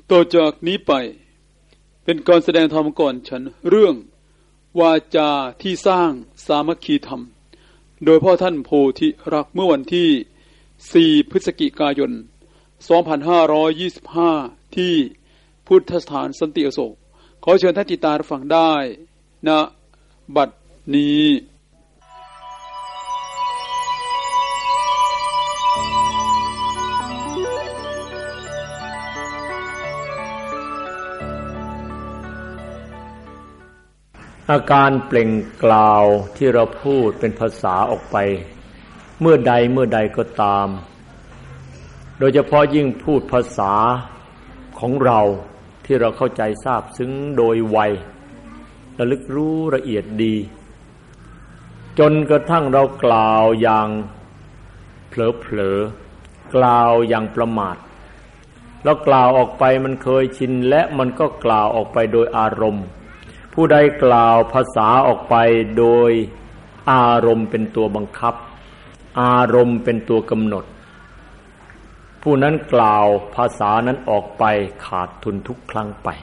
ต่อจากนี้ไปเป็นการแสดงธรรมก่อนฉันเรื่องวาจาที่สร้างสามัคคีธรรมโดยพ่อท่านโพธิรักเมื่อวันที่4พฤศจิกายน2525ที่พุทธสถานสันติอโศกขอเชิญท่านติดตามฟังได้ณบัดนี้อาการเปล่งกล่าวที่เราพูดเป็นภาษาออกไปเมื่อใดก็ตามโดยเฉพาะยิ่งพูดภาษาของเราที่เราเข้าใจทราบซึ้งโดยไวระลึกรู้ละเอียดดีจนกระทั่งเรากล่าวอย่างเผลอๆกล่าวอย่างประมาทแล้วกล่าวออกไปมันเคยชินและมันก็กล่าวออกไปโดยอารมณ์ผู้ใดกล่าวภาษาออกไปโดยอารมณ์เป็นตัวบังคับอารมณ์เป็นตัวกำหนดผู้นั้นกล่าวภาษานั้นออกไปขาดทุนทุกครั้งไป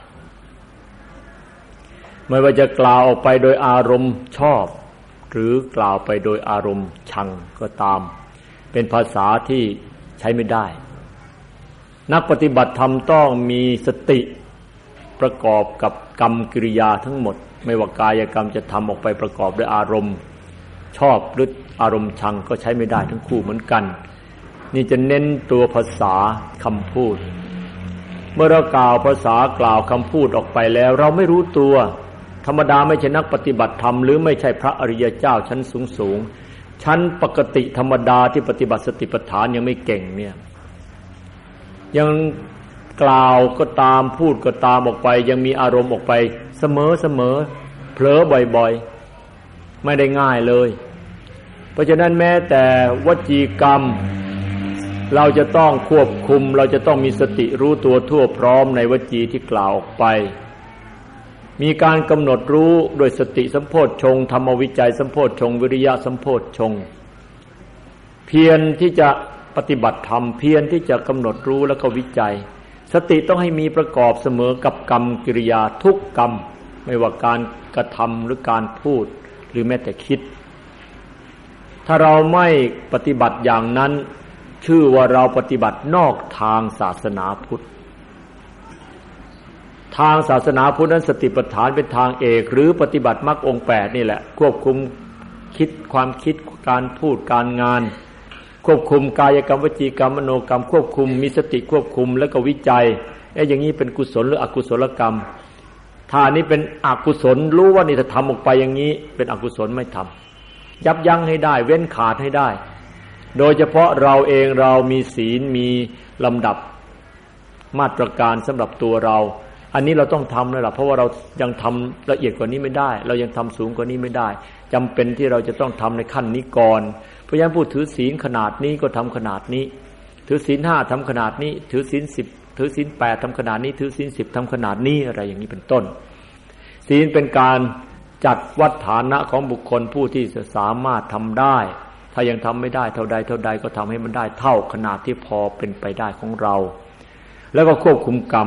ไม่ว่าจะกล่าวออกไปโดยอารมณ์ชอบหรือกล่าวไปโดยอารมณ์ชังก็ตามเป็นภาษาที่ใช้ไม่ได้นักปฏิบัติธรรมต้องมีสติประกอบกับกรรมกิริยาทั้งหมดไม่ว่ากายกรรมจะทำออกไปประกอบด้วยอารมณ์ชอบหรืออารมณ์ชังก็ใช้ไม่ได้ทั้งคู่เหมือนกันนี่จะเน้นตัวภาษาคำพูดเมื่อเรากล่าวภาษากล่าวคำพูดออกไปแล้วเราไม่รู้ตัวธรรมดาไม่ใช่นักปฏิบัติธรรมหรือไม่ใช่พระอริยเจ้าชั้นสูงชั้นปกติธรรมดาที่ปฏิบัติสติปัฏฐานยังไม่เก่งเนี่ยยังกล่าวก็ตามพูดก็ตามออกไปยังมีอารมณ์ออกไปเสมอเผลอบ่อยๆไม่ได้ง่ายเลยเพราะฉะนั้นแม้แต่วจีกรรมเราจะต้องควบคุมเราจะต้องมีสติรู้ตัวทั่วพร้อมในวจีที่กล่าวออกไปมีการกำหนดรู้โดยสติสัมโพชฌงค์ธรรมวิจัยสัมโพชฌงค์วิริยะสัมโพชฌงค์เพียรที่จะปฏิบัติธรรมเพียรที่จะกำหนดรู้แล้วก็วิจัยสติต้องให้มีประกอบเสมอกับกรรมกิริยาทุกกรรมไม่ว่าการกระทำหรือการพูดหรือแม้แต่คิดถ้าเราไม่ปฏิบัติอย่างนั้นชื่อว่าเราปฏิบัตินอกทางศาสนาพุทธทางศาสนาพุทธนั้นสติปัฏฐานเป็นทางเอกหรือปฏิบัติมรรคองค์8นี่แหละควบคุมคิดความคิดการพูดการงานควบคุมกายกรรมวจีกรรมมโนกรรมควบคุมมีสติควบคุมแล้วก็วิจัยอย่างนี้เป็นกุศลหรืออกุศลกรรมถ้านี้เป็นอกุศลรู้ว่านี่ถ้าทำออกไปอย่างนี้เป็นอกุศลไม่ทำยับยั้งให้ได้เว้นขาดให้ได้โดยเฉพาะเราเองเรามีศีลมีลำดับมาตรการสำหรับตัวเราอันนี้เราต้องทำเลยล่ะเพราะว่าเรายังทำละเอียดกว่านี้ไม่ได้เรายังทำสูงกว่านี้ไม่ได้จำเป็นที่เราจะต้องทำในขั้นนี้ก่อนเพราะฉะนั้นผู้ถือศีลขนาดนี้ก็ทำขนาดนี้ถือศีล5ทำขนาดนี้ถือศีล10ถือศีล8ทำขนาดนี้ถือศีล10ทำขนาดนี้อะไรอย่างนี้เป็นต้นศีลเป็นการจัดวัดฐานะของบุคคลผู้ที่สามารถทำได้ถ้ายังทำไม่ได้เท่าใดก็ทำให้มันได้เท่าขนาดที่พอเป็นไปได้ของเราแล้วก็ควบคุมกรรม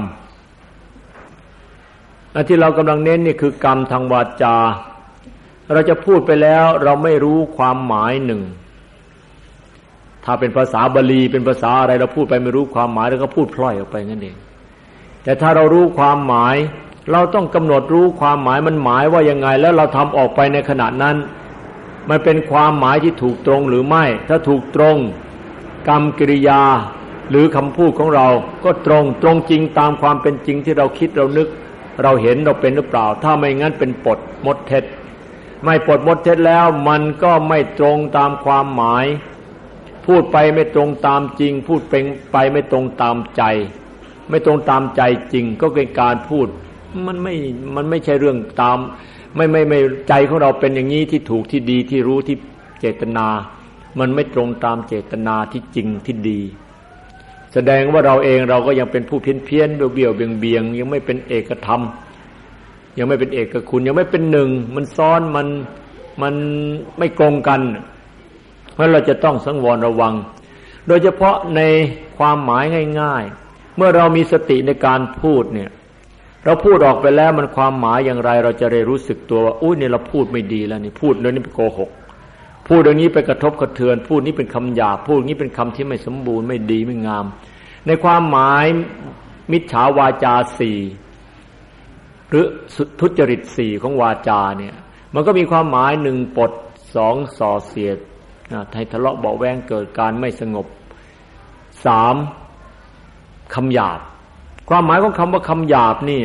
อันที่เรากำลังเน้นนี่คือกรรมทางวาจาเราจะพูดไปแล้วเราไม่รู้ความหมายหนึ่งถ้าเป็นภาษาบาลีเป็นภาษาอะไรเราพูดไปไม่รู้ความหมายแล้วก็พูดพล่อยออกไปนั่นเองแต่ถ้าเรารู้ความหมายเราต้องกำหนดรู้ความหมายมันหมายว่ายังไงแล้วเราทำออกไปในขณะนั้นมันเป็นความหมายที่ถูกตรงหรือไม่ถ้าถูกตรงกรรมกิริยาหรือคำพูดของเราก็ตรงจริงตามความเป็นจริงที่เราคิดเรานึกเราเห็นเราเป็นหรือเปล่าถ้าไม่งั้นเป็นปดมดเท็จไม่ปดมดเท็จแล้วมันก็ไม่ตรงตามความหมายพูดไปไม่ตรงตามจริงพูดไปไม่ตรงตามใจไม่ตรงตามใจจริงก็เป็นการพูดมันไม่ใช่เรื่องตามไม่ใจของเราเป็นอย่างนี้ที่ถูกที่ดีที่รู้ที่เจตนามันไม่ตรงตามเจตนาที่จริงที่ดีแสดงว่าเราเองเราก็ยังเป็นผู้เพี้ยนเบี้ยวเบียงยังไม่เป็นเอกธรรมยังไม่เป็นเอกคุณยังไม่เป็นหนึ่งมันซ้อนมันไม่ตรงกันเพราะเราจะต้องสังวรระวังโดยเฉพาะในความหมายง่ายๆเมื่อเรามีสติในการพูดเนี่ยเราพูดออกไปแล้วมันความหมายอย่างไรเราจะได้รู้สึกตัวว่าอุ้ยเนี่ยเราพูดไม่ดีแล้วนี่พูดเรื่องนี้เป็นโกหกพูดเรื่องนี้ไปกระทบกระเทือนพูดนี้เป็นคำหยาบพูดนี้เป็นคำที่ไม่สมบูรณ์ไม่ดีไม่งามในความหมายมิจฉาวาจาสี่หรือทุจริตสี่ของวาจาเนี่ยมันก็มีความหมายหนึ่งปดสองส่อเสียดให้ทะเลาะเบาะแว้งเกิดการไม่สงบสามคำหยาบความหมายของคำว่าคำหยาบนี่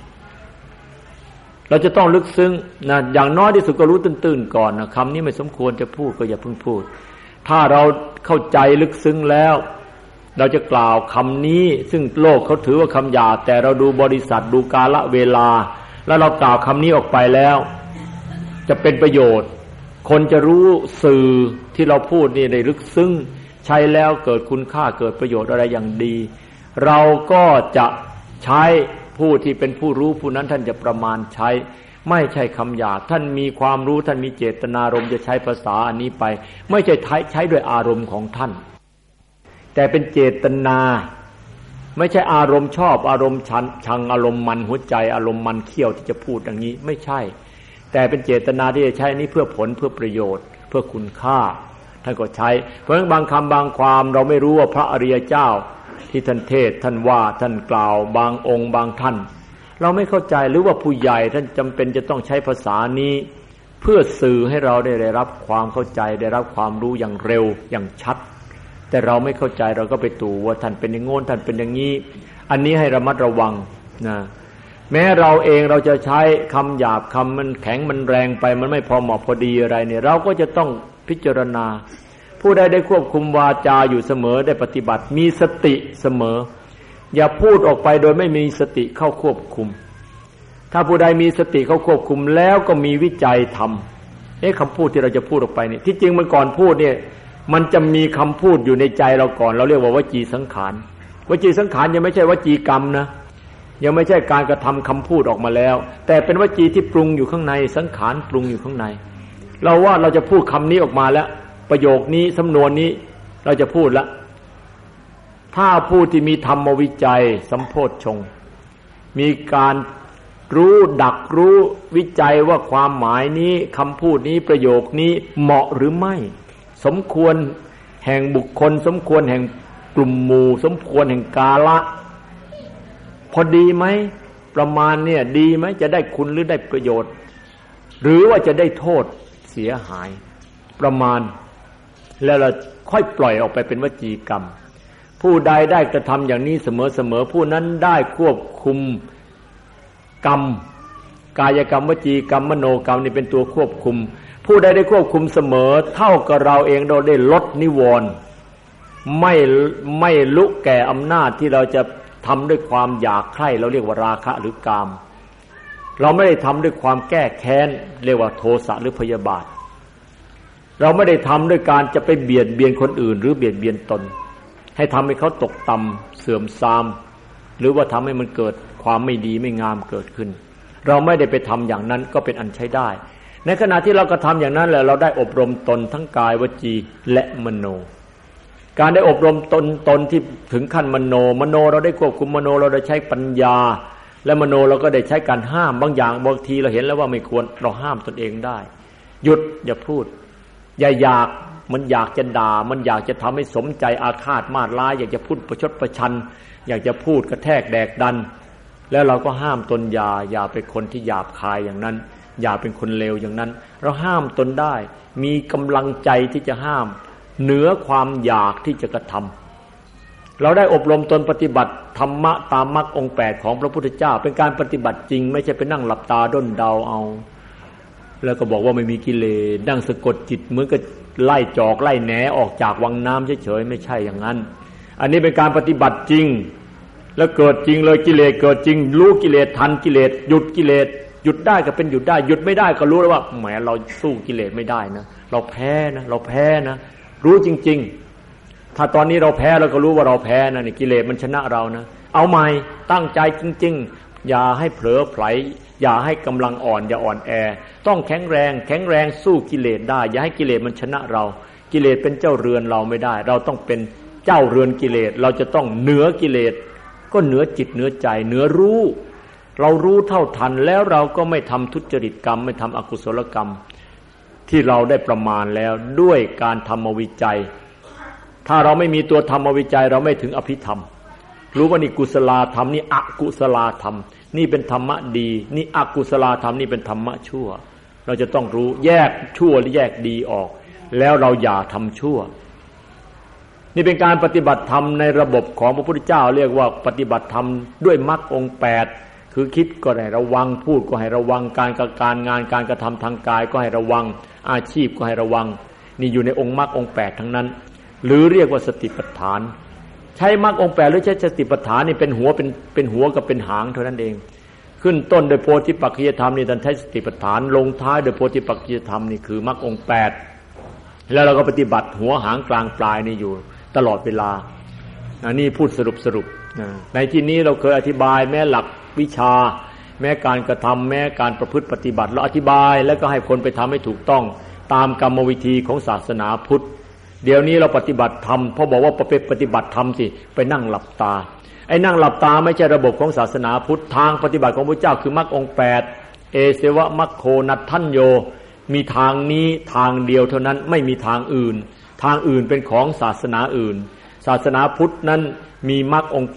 เราจะต้องลึกซึ้งนะอย่างน้อยที่สุดก็รู้ตื้นๆก่อนนะคำนี้ไม่สมควรจะพูดก็อย่าเพิ่งพูดถ้าเราเข้าใจลึกซึ้งแล้วเราจะกล่าวคำนี้ซึ่งโลกเขาถือว่าคำหยาบแต่เราดูบริษัทดูกาลเวลาแล้วเรากล่าวคำนี้ออกไปแล้วจะเป็นประโยชน์คนจะรู้สื่อที่เราพูดนี่ได้ลึกซึ้งใช้แล้วเกิดคุณค่าเกิดประโยชน์อะไรอย่างดีเราก็จะใช้ผู้ที่เป็นผู้รู้ผู้นั้นท่านจะประมาณใช้ไม่ใช่คำหยาบท่านมีความรู้ท่านมีเจตนารมณ์จะใช้ภาษาอันนี้ไปไม่ใช่ใช้ด้วยอารมณ์ของท่านแต่เป็นเจตนาไม่ใช่อารมณ์ชอบอารมณ์ชังอารมณ์มันหัวใจอารมณ์มันเขี้ยวที่จะพูดอย่างนี้ไม่ใช่แต่เป็นเจตนาที่จะใช้นี้เพื่อผลเพื่อประโยชน์เพื่อคุณค่าท่านก็ใช้เพราะฉะนั้นบางคำบางความเราไม่รู้ว่าพระอริยเจ้าที่ท่านเทศท่านว่าท่านกล่าวบางองค์บางท่านเราไม่เข้าใจหรือว่าผู้ใหญ่ท่านจำเป็นจะต้องใช้ภาษานี้เพื่อสื่อให้เราได้รับความเข้าใจได้รับความรู้อย่างเร็วอย่างชัดแต่เราไม่เข้าใจเราก็ไปตู่ว่าท่านเป็นอย่างโน้นท่านเป็นอย่างนี้อันนี้ให้ระมัดระวังนะแม้เราเองเราจะใช้คำหยาบคำมันแข็งมันแรงไปมันไม่พอเหมาะพอดีอะไรเนี่ยเราก็จะต้องพิจารณาผู้ใดได้ควบคุมวาจาอยู่เสมอได้ปฏิบัติมีสติเสมออย่าพูดออกไปโดยไม่มีสติเข้าควบคุมถ้าผู้ใดมีสติเข้าควบคุมแล้วก็มีวิจัยทำคำพูดที่เราจะพูดออกไปเนี่ยที่จริงมันก่อนพูดเนี่ยมันจะมีคำพูดอยู่ในใจเราก่อนเราเรียกว่าวจีสังขารวจีสังขารยังไม่ใช่วจีกรรมนะยังไม่ใช่การกระทำคำพูดออกมาแล้วแต่เป็นวจีที่ปรุงอยู่ข้างในสังขารปรุงอยู่ข้างในเราว่าเราจะพูดคำนี้ออกมาแล้วประโยคนี้สำนวนนี้เราจะพูดแล้วถ้าผู้ที่มีธรรมวิจัยสัมโพชฌงค์มีการรู้ดักรู้วิจัยว่าความหมายนี้คำพูดนี้ประโยคนี้เหมาะหรือไม่สมควรแห่งบุคคลสมควรแห่งกลุ่มหมู่สมควรแห่งกาละพอดีไหมประมาณเนี่ยดีไหมจะได้คุณหรือได้ประโยชน์หรือว่าจะได้โทษเสียหายประมาณแล้วเราค่อยปล่อยออกไปเป็นวจีกรรมผู้ใดได้กระทำอย่างนี้เสมอผู้นั้นได้ควบคุมกรรมกายกรรมวจีกรรมมโนกรรมนี่เป็นตัวควบคุมผู้ใดได้ควบคุมเสมอเท่ากับเราเองเราได้ลดนิวรณ์ไม่ลุแก่อำนาจที่เราจะทำด้วยความอยากใคร่เราเรียกว่าราคะหรือกามเราไม่ได้ทำด้วยความแก้แค้นเรียกว่าโทสะหรือพยาบาทเราไม่ได้ทำด้วยการจะไปเบียดเบียนคนอื่นหรือเบียดเบียนตนให้ทำให้เขาตกต่ำเสื่อมทรามหรือว่าทำให้มันเกิดความไม่ดีไม่งามเกิดขึ้นเราไม่ได้ไปทำอย่างนั้นก็เป็นอันใช้ได้ในขณะที่เรากระทำอย่างนั้นแหละเราได้อบรมตนทั้งกายวจีและมโนการได้อบรมตนที่ถึงขั้นมโนเราได้ควบคุมมโนเราได้ใช้ปัญญาและมโนเราก็ได้ใช้การห้ามบางอย่างบางทีเราเห็นแล้วว่าไม่ควรเราห้ามตนเองได้หยุดอย่าพูดอย่าอยากมันอยากจะด่ามันอยากจะทำให้สมใจอาฆาตมาดร้ายอยากจะพูดประชดประชันอยากจะพูดกระแทกแดกดันแล้วเราก็ห้ามตนอย่าเป็นคนที่หยาบคายอย่างนั้นอย่าเป็นคนเลวอย่างนั้นเราห้ามตนได้มีกำลังใจที่จะห้ามเหนือความอยากที่จะกระทำเราได้อบรมตนปฏิบัติธรรมะตามมรรคองค์8ของพระพุทธเจ้าเป็นการปฏิบัติจริงไม่ใช่ไปนั่งหลับตาด้นเดาเอาแล้วก็บอกว่าไม่มีกิเลสนั่งสะกดจิตเหมือนกับไล่จอกไล่แหนออกจากวังน้ำเฉยๆไม่ใช่อย่างนั้นอันนี้เป็นการปฏิบัติจริงแล้วเกิดจริงเลยกิเลสเกิดจริงรู้กิเลสทันกิเลสหยุดกิเลสหยุดได้ก็เป็นหยุดได้หยุดไม่ได้ก็รู้แล้วว่าแหมเราสู้กิเลสไม่ได้นะเราแพ้นะรู้จริงๆถ้าตอนนี้เราแพ้เราก็รู้ว่าเราแพ้นะนี่กิเลสมันชนะเรานะเอาใหม่ตั้งใจจริงๆอย่าให้เผลอไผลอย่าให้กำลังอ่อนอย่าอ่อนแอต้องแข็งแรงสู้กิเลสได้อย่าให้กิเลสมันชนะเรากิเลสเป็นเจ้าเรือนเราไม่ได้เราต้องเป็นเจ้าเรือนกิเลสเราจะต้องเหนือกิเลสก็เหนือจิตเหนือใจเหนือรู้เรารู้เท่าทันแล้วเราก็ไม่ทำทุจริตกรรมไม่ทำอกุศลกรรมที่เราได้ประมาณแล้วด้วยการธรรมวิจัยถ้าเราไม่มีตัวธรรมวิจัยเราไม่ถึงอภิธรรมรู้ว่านี่กุศลธรรมนี่อกุศลธรรมนี่เป็นธรรมะดีนี่อกุศลธรรมนี่เป็นธรรมะชั่วเราจะต้องรู้แยกชั่วหรือแยกดีออกแล้วเราอย่าทำชั่วนี่เป็นการปฏิบัติธรรมในระบบของพระพุทธเจ้าเรียกว่าปฏิบัติธรรมด้วยมรรคองค์8คือคิดก็ให้ระวังพูดก็ให้ระวังการงานการกระทำทางกายก็ให้ระวังอาชีพก็ให้ระวังนี่อยู่ในองค์มรรคองค์8ทั้งนั้นหรือเรียกว่าสติปัฏฐานใช้มรรคองค์8หรือใช้สติปัฏฐานนี่เป็นหัวเป็นหัวกับเป็นหางเท่านั้นเองขึ้นต้นโดยโพธิปักขิยธรรมนี่ท่านใช้สติปัฏฐานลงท้ายโดยโพธิปักขิยธรรมนี่คือมรรคองค์8แล้วเราก็ปฏิบัติหัวหางกลางปลายนี่อยู่ตลอดเวลานี่พูดสรุปในที่นี้เราเคยอธิบายแม้หลักวิชาแม้การกระทำแม้การประพฤติปฏิบัติเราอธิบายแล้วก็ให้คนไปทำให้ถูกต้องตามกรรมวิธีของศาสนาพุทธเดี๋ยวนี้เราปฏิบัติธรรมเพราะบอกว่าไปปฏิบัติธรรมสิไปนั่งหลับตาไอ้นั่งหลับตาไม่ใช่ระบบของศาสนาพุทธทางปฏิบัติของพระเจ้าคือมรรคองค์8เอเสวะมัคโคนัตถัญโยมีทางนี้ทางเดียวเท่านั้นไม่มีทางอื่นทางอื่นเป็นของศาสนาอื่นศาสนาพุทธนั้นมีมรรคองค์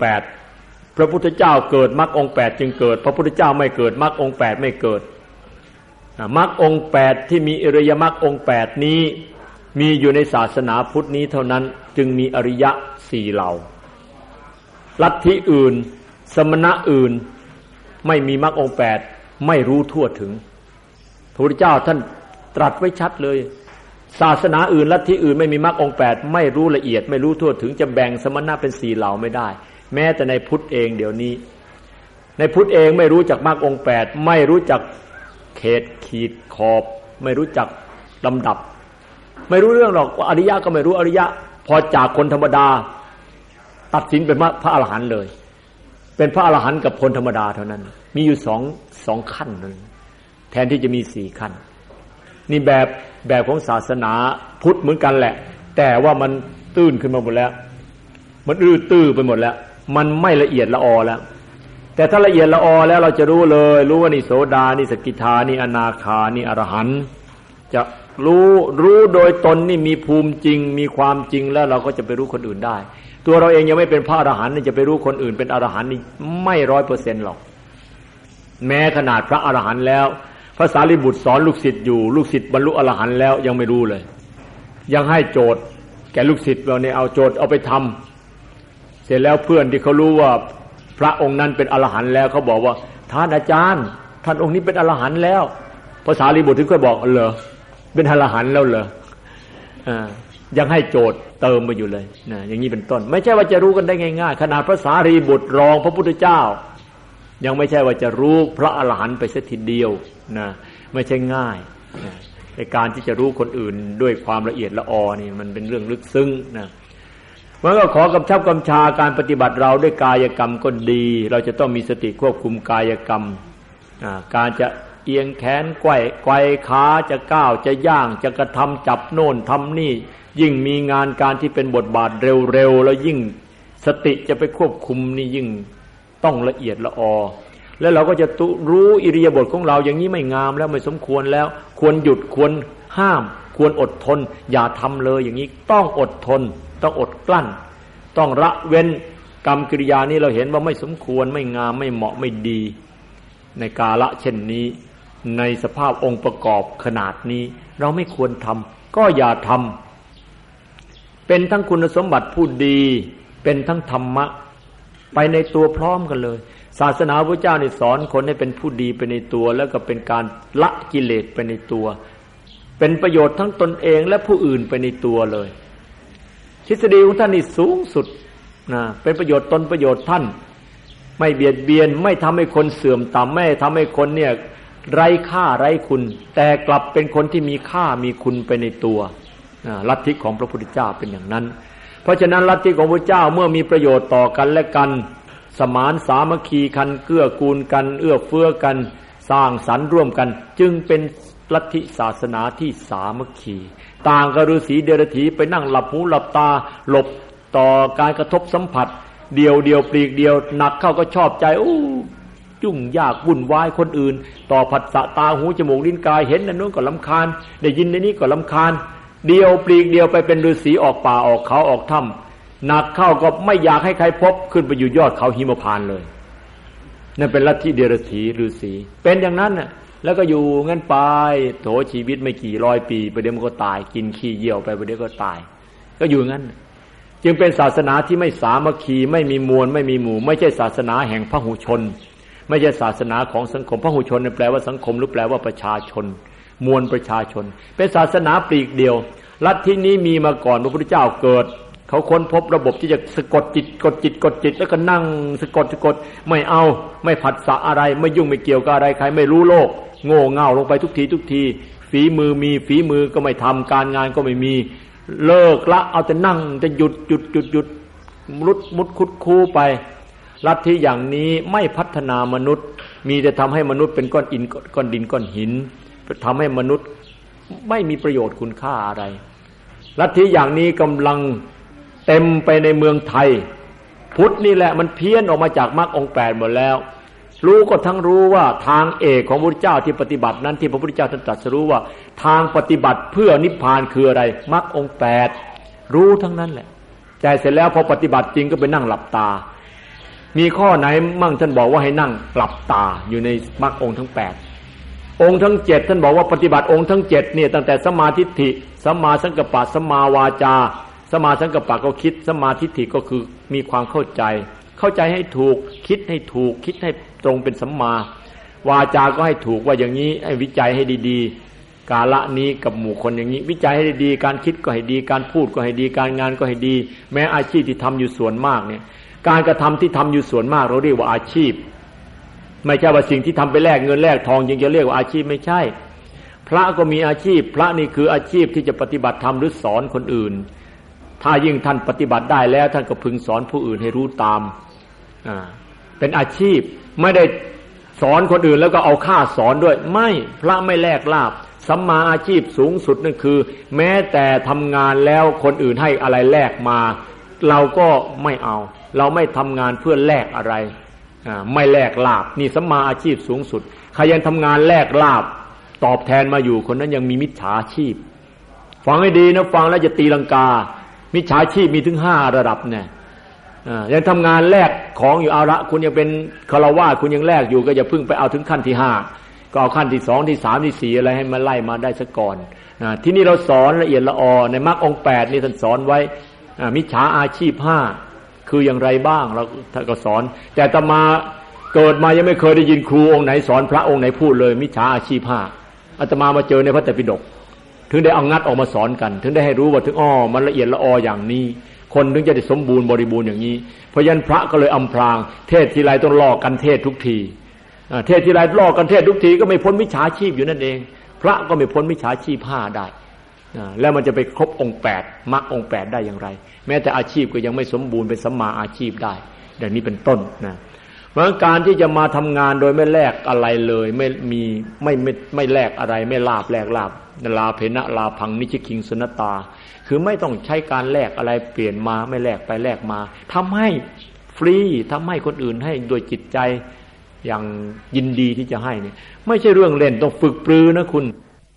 8พระพุทธเจ้าเกิดมรรคองค์8จึงเกิดพระพุทธเจ้าไม่เกิดมรรคองค์8ไม่เกิดมรรคองค์8ที่มีอริยมรรคองค์8นี้มีอยู่ในศาสนาพุทธนี้เท่านั้นจึงมีอริยะ4เหล่าลัทธิอื่นสมณะอื่นไม่มีมรรคองค์8ไม่รู้ทั่วถึงพระพุทธเจ้าท่านตรัสไว้ชัดเลยศาสนาอื่นลัทธิอื่นไม่มีมรรคองค์8ไม่รู้ละเอียดไม่รู้ทั่วถึงจะแบ่งสมณะเป็น4เหล่าไม่ได้แม้แต่ในพุทธเองเดี๋ยวนี้ในพุทธเองไม่รู้จักมรรคองค์8ไม่รู้จักเขตขีดขอบไม่รู้จักลำดับไม่รู้เรื่องหรอกอริยะก็ไม่รู้อริยะพอจากคนธรรมดาตัดสินเป็นพระอรหันต์เลยเป็นพระอรหันต์กับคนธรรมดาเท่านั้นมีอยู่สองขั้นนึงแทนที่จะมี4ขั้นนี่แบบของศาสนาพุทธเหมือนกันแหละแต่ว่ามันตื้นขึ้นมาหมดแล้วมันตื้อไปหมดแล้วมันไม่ละเอียดละออแล้วแต่ถ้าละเอียดละออแล้วเราจะรู้เลยรู้ว่านี่โสดานี่สกิทานี่อนาคานี่อรหันต์จะรู้โดยตนนี่มีภูมิจริงมีความจริงแล้วเราก็จะไปรู้คนอื่นได้ตัวเราเองยังไม่เป็นพระอรหันต์นี่จะไปรู้คนอื่นเป็นอรหันต์นี่ไม่ 100% หรอกแม้ขนาดพระอรหันต์แล้วพระสารีบุตรสอนลูกศิษย์อยู่ลูกศิษย์บรรลุอรหันต์แล้วยังไม่รู้เลยยังให้โจทย์แก่ลูกศิษย์เราเนี่ยเอาโจทย์เอาไปทำเสร็จแล้วเพื่อนที่เขารู้ว่าพระองค์นั้นเป็นอรหันต์แล้วเขาบอกว่าท่านอาจารย์ท่านองค์นี้เป็นอรหันต์แล้วพระสารีบุตรถึงค่อยบอกเหรอเป็นอรหันต์แล้วเหรอยังให้โจทย์เติมมาอยู่เลยนะอย่างนี้เป็นต้นไม่ใช่ว่าจะรู้กันได้ง่ายๆขนาดพระสารีบุตรรองพระพุทธเจ้ายังไม่ใช่ว่าจะรู้พระอรหันต์ไปสักทีเดียวนะไม่ใช่ง่ายนะในการที่จะรู้คนอื่นด้วยความละเอียดละออนี่มันเป็นเรื่องลึกซึ้งนะมันก็ขอกำชับกำชาการปฏิบัติเราด้วยกายกรรมก็ดีเราจะต้องมีสติควบคุมกายกรรมการจะเอียงแขนไกวขาจะก้าวจะย่างจะกระทำจับโน่นทำนี่ยิ่งมีงานการที่เป็นบทบาทเร็วๆแล้วยิ่งสติจะไปควบคุมนี่ยิ่งต้องละเอียดละออแล้วเราก็จะรู้อิริยาบถของเราอย่างนี้ไม่งามแล้วไม่สมควรแล้วควรหยุดควรห้ามควรอดทนอย่าทำเลยอย่างนี้ต้องอดทนต้องอดกลั้นต้องละเว้นกรรมกิริยานี้เราเห็นว่าไม่สมควรไม่งามไม่เหมาะไม่ดีในกาละเช่นนี้ในสภาพองค์ประกอบขนาดนี้เราไม่ควรทำก็อย่าทำเป็นทั้งคุณสมบัติผู้ดีเป็นทั้งธรรมะไปในตัวพร้อมกันเลยศาสนาพระเจ้านี่สอนคนให้เป็นผู้ดีไปในตัวแล้วก็เป็นการละกิเลสไปในตัวเป็นประโยชน์ทั้งตนเองและผู้อื่นไปในตัวเลยทฤษฎีของท่านนี่สูงสุดนะเป็นประโยชน์ตนประโยชน์ท่านไม่เบียดเบียนไม่ทำให้คนเสื่อมต่ำไม่ทำให้คนเนี่ยไร้ค่าไร้คุณแต่กลับเป็นคนที่มีค่ามีคุณไปในตัวลัทธิของพระพุทธเจ้าเป็นอย่างนั้นเพราะฉะนั้นลัทธิของพระเจ้าเมื่อมีประโยชน์ต่อกันและกันสมานสามัคคีกันเกื้อกูลกันเอื้อเฟื้อกันสร้างสรรค์ร่วมกันจึงเป็นลัทธิศาสนาที่สามัคคีต่างกับฤาษีเดรัจฉีไปนั่งหลับหูหลับตาหลบต่อการกระทบสัมผัสเดียวปลีกเดียวหนักเข้าก็ชอบใจยุ่งยากวุ่นวายคนอื่นต่อผัสสะตาหูจมูกลิ้นกายเห็นนั่นนู้นก็รำคาญได้ยินในนี้ก็รำคาญเดียวปลีกเดียวไปเป็นฤาษีออกป่าออกเขาออกถ้ำหนักเข้าก็ไม่อยากให้ใครพบขึ้นไปอยู่ยอดเขาหิมพานต์เลยนั่นเป็นลัทธิเดรัจฉีฤาษีเป็นอย่างนั้นน่ะแล้วก็อยู่งั้นไปโถชีวิตไม่กี่ร้อยปีไปเดี๋ยวมันก็ตายกินขี้เยี่ยวไปเดี๋ยวก็ตายก็อยู่งั้นจึงเป็นศาสนาที่ไม่สามัคคีไม่มีมวลไม่มีหมู่ไม่ใช่ศาสนาแห่งพหุชนไม่ใช่ศาสนาของสังคมพหุชนแปลว่าสังคมหรือแปลว่าประชาชนมวลประชาชนเป็นศาสนาปลีกเดียวลัทธินี้มีมาก่อนพระพุทธเจ้าเกิดเขาค้นพบระบบที่จะสะกดจิตกดจิตแล้วก็นั่งสะกดไม่เอาไม่ผัสสะอะไรไม่ยุ่งไม่เกี่ยวกับอะไรใครไม่รู้โลกโง่เง่าลงไปทุกทีฝีมือมีฝีมือก็ไม่ทำการงานก็ไม่มีเลิกละเอาแต่นั่งแต่หยุดมุดคุดคูไปลัทธิอย่างนี้ไม่พัฒนามนุษย์มีแต่ทำให้มนุษย์เป็นก้อนอินก้อนดินก้อนหินทำให้มนุษย์ไม่มีประโยชน์คุณค่าอะไรลัทธิอย่างนี้กำลังเต็มไปในเมืองไทยพุทธนี่แหละมันเพี้ยนออกมาจากมรรคองค์8หมดแล้วรู้ก็ทั้งรู้ว่าทางเอกของพระพุทธเจ้าที่ปฏิบัตินั้นที่พระพุทธเจ้าท่านตรัสรู้ว่าทางปฏิบัติเพื่อนิพพานคืออะไรมรรคองค์8รู้ทั้งนั้นแหละแต่เสร็จแล้วพอปฏิบัติจริงก็ไปนั่งหลับตามีข้อไหนมั่งท่านบอกว่าให้นั่งหลับตาอยู่ในมรรคองค์ทั้ง8องค์ทั้ง7ท่านบอกว่าปฏิบัติองค์ทั้ง7เนี่ยตั้งแต่สัมมาทิฏฐิสัมมาสังกัปปะสัมมาวาจาสัมมาสังกัปปะก็คิดสัมมาทิฏฐิก็คือมีความเข้าใจให้ถูกคิดให้ถูกคิดให้ตรงเป็นสัมมาวาจาก็ให้ถูกว่าอย่างนี้ให้วิจัยให้ดีๆกาละนี้กับหมู่คนอย่างนี้วิจัยให้ดีการคิดก็ให้ดีการพูดก็ให้ดีการงานก็ให้ดีแม้อาชีพที่ทำอยู่ส่วนมากเนี่ยการกระทำที่ทำอยู่ส่วนมากเราเรียกว่าอาชีพไม่ใช่ว่าสิ่งที่ทำไปแลกเงินแลกทองยังจะเรียกว่าอาชีพไม่ใช่พระก็มีอาชีพพระนี่คืออาชีพที่จะปฏิบัติธรรมหรือสอนคนอื่นถ้ายิ่งท่านปฏิบัติได้แล้วท่านก็พึงสอนผู้อื่นให้รู้ตามเป็นอาชีพไม่ได้สอนคนอื่นแล้วก็เอาค่าสอนด้วยไม่พระไม่แลกลาภสัมมาอาชีพสูงสุดนั่นคือแม้แต่ทำงานแล้วคนอื่นให้อะไรแลกมาเราก็ไม่เอาเราไม่ทำงานเพื่อแลกอะไรไม่แลกลาภนี่สัมมาอาชีพสูงสุดใครยังทำงานแลกลาภตอบแทนมาอยู่คนนั้นยังมีมิจฉาชีพฟังให้ดีนะฟังแล้วจะตีลังกามิจฉาชีพมีถึง5ระดับเนี่ยยังทำงานแลกของอยู่เอาละคุณยังเป็นฆราวาสคุณยังแลกอยู่ก็อย่าเพิ่งไปเอาถึงขั้นที่5ก็เอาขั้นที่2ที่3ที่4อะไรให้มันไล่มาได้ซะก่อนที่นี่เราสอนละเอียดละออในมรรคองค์8นี่ท่านสอนไว้มิจฉาอาชีพ5คืออย่างไรบ้างเราท่านก็สอนแต่อาตมาเกิดมายังไม่เคยได้ยินครูองค์ไหนสอนพระองค์ไหนพูดเลยมิจฉาอาชีพ5อาตมามาเจอในพระไตรปิฎกถึงได้เอางัดออกมาสอนกันถึงได้ให้รู้ว่าถึงมันละเอียดละอออย่างนี้คนถึงจะได้สมบูรณ์บริบูรณ์อย่างนี้เพราะฉะนั้นพระก็เลยอำพรางเทศทีไรต้องล่อกันเทศทุกทีเทศทีไรล่อกันเทศทุกทีก็ไม่พ้นมิจฉาชีพอยู่นั่นเองพระก็ไม่พ้นมิจฉาชีพ5ได้แล้วมันจะไปครบองค์8มรรคองค์8ได้อย่างไรแม้แต่อาชีพก็ยังไม่สมบูรณ์เป็นสัมมาอาชีพได้ดังนี้เป็นต้นนะเพราะการที่จะมาทำงานโดยไม่แลกอะไรเลยไม่แลกอะไรไม่ลาภแลกลาภลาเพนะลาพังนิชคิงสุนตาคือไม่ต้องใช้การแลกอะไรเปลี่ยนมาไม่แลกไปแลกมาทำให้ฟรีทำให้คนอื่นให้โดยจิตใจอย่างยินดีที่จะให้เนี่ยไม่ใช่เรื่องเล่นต้องฝึกปรือนะคุณ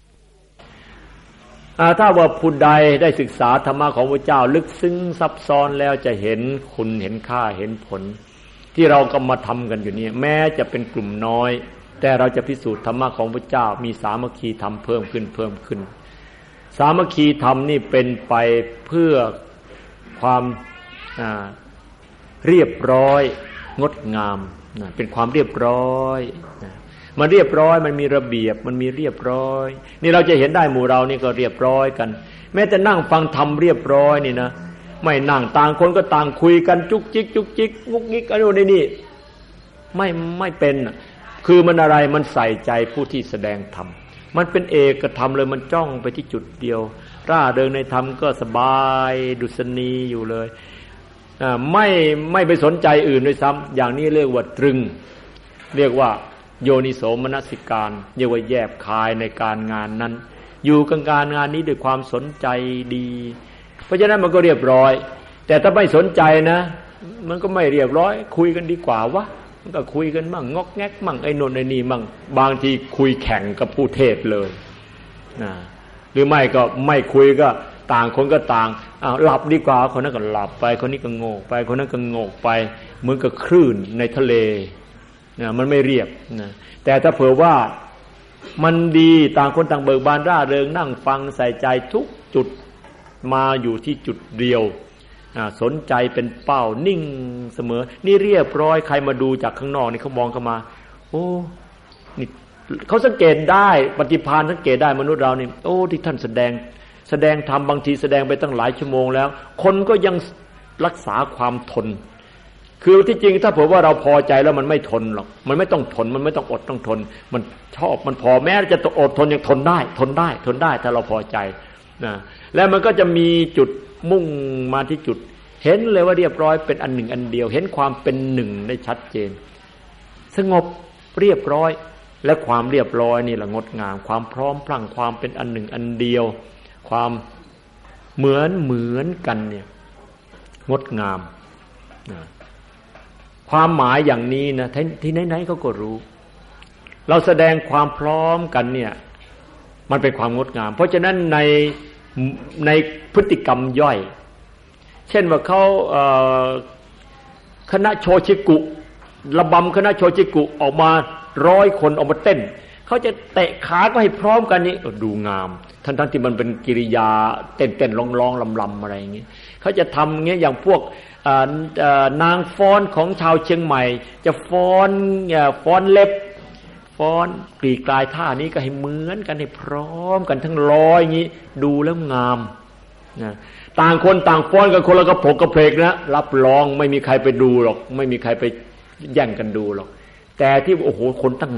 ถ้าว่าผู้ใดได้ศึกษาธรรมะของพระเจ้าลึกซึ้งซับซ้อนแล้วจะเห็นคุณเห็นค่าเห็นผลที่เรากำลังมาทำกันอยู่นี่แม้จะเป็นกลุ่มน้อยแต่เราจะพิสูจน์ธรรมะของพระเจ้ามีสามัคคีธรรมเพิ่มขึ้นสามัคคีธรรมนี่เป็นไปเพื่อความเรียบร้อยงดงามเป็นความเรียบร้อยมันเรียบร้อยมันมีระเบียบมันมีเรียบร้อยนี่เราจะเห็นได้หมู่เรานี่ก็เรียบร้อยกันแม้แต่นั่งฟังธรรมเรียบร้อยนี่นะไม่นั่งต่างคนก็ต่างคุยกันจุกจิกงุกงิกอะไรนี่ไม่เป็นคือมันอะไรมันใส่ใจผู้ที่แสดงธรรมมันเป็นเอกธรรมเลยมันจ้องไปที่จุดเดียวร่าเริงในธรรมก็สบายดุษณีอยู่เลยไม่ไปสนใจอื่นด้วยซ้ำอย่างนี้เรียกว่าตรึงเรียกว่าโยนิโสมนสิการเรียกว่าแยบคายในการงานนั้นอยู่กับการงานนี้ด้วยความสนใจดีเพราะฉะนั้นมันก็เรียบร้อยแต่ถ้าไม่สนใจนะมันก็ไม่เรียบร้อยคุยกันดีกว่าวะมันก็คุยกันมั่งงอกแงกมั่งไอ้โน่นไอ้นี่มั่งบางทีคุยแข่งกับผู้เทศเลยนะหรือไม่ก็ไม่คุยก็ต่างคนก็ต่างหลับดีกว่าคนนั้นก็หลับไปคนนี้ก็โงกไปคนนั้นก็โงกไปเหมือนกับคลื่นในทะเลนะมันไม่เรียบนะแต่ถ้าเผื่อว่ามันดีต่างคนต่างเบิกบานร่าเริงนั่งฟังใส่ใจทุกจุดมาอยู่ที่จุดเดียวสนใจเป็นเป้านิ่งเสมอนี่เรียบร้อยใครมาดูจากข้างนอกนี่เขามองเข้ามาโอ้นี่เขาสังเกตได้ปฏิภาณสังเกตได้มนุษย์เรานี่โอ้ที่ท่านแสดงธรรมบางทีแสดงไปตั้งหลายชั่วโมงแล้วคนก็ยังรักษาความทนคือที่จริงถ้าเผื่อว่าเราพอใจแล้วมันไม่ทนหรอกมันไม่ต้องทนมันไม่ต้องอดต้องทนมันชอบมันพอแม้จะต้องอดทนยังทนได้ถ้าเราพอใจนะแล้วมันก็จะมีจุดมุ่งมาที่จุดเห็นเลยว่าเรียบร้อยเป็นอันหนึ่งอันเดียวเห็นความเป็นหนึ่งได้ชัดเจนสงบเรียบร้อยและความเรียบร้อยนี่แหละงดงามความพร้อมพรั่งความเป็นอันหนึ่งอันเดียวความเหมือนกันเนี่ยงดงามนะความหมายอย่างนี้นะที่ไหนๆเขาก็รู้เราแสดงความพร้อมกันเนี่ยมันเป็นความงดงามเพราะฉะนั้นในพฤติกรรมย่อยเช่นว่าเขาคณะโชชิกุระบำคณะโชชิกุออกมา100 คนออกมาเต้นเขาจะเตะขาก็ให้พร้อมกันนี่ดูงามทั้งที่มันเป็นกิริยาเต้นร้องลำอะไรอย่างนี้เขาจะทำอย่างเงี้ยอย่างพวกนางฟ้อนของชาวเชียงใหม่จะฟ้อนเล็บฟ้อนกรีดกลายท่านี้ก็ให้เหมือนกันให้พร้อมกันทั้ง100อย่างนี้ดูแล้วงามนะต่างคนต่างฟ้อนกันคนละกระโผกกระเพกนะรับรองไม่มีใครไปดูหรอกไม่มีใครไปแย่งกันดูหรอกแต่ที่โอ้โหคนตั้ง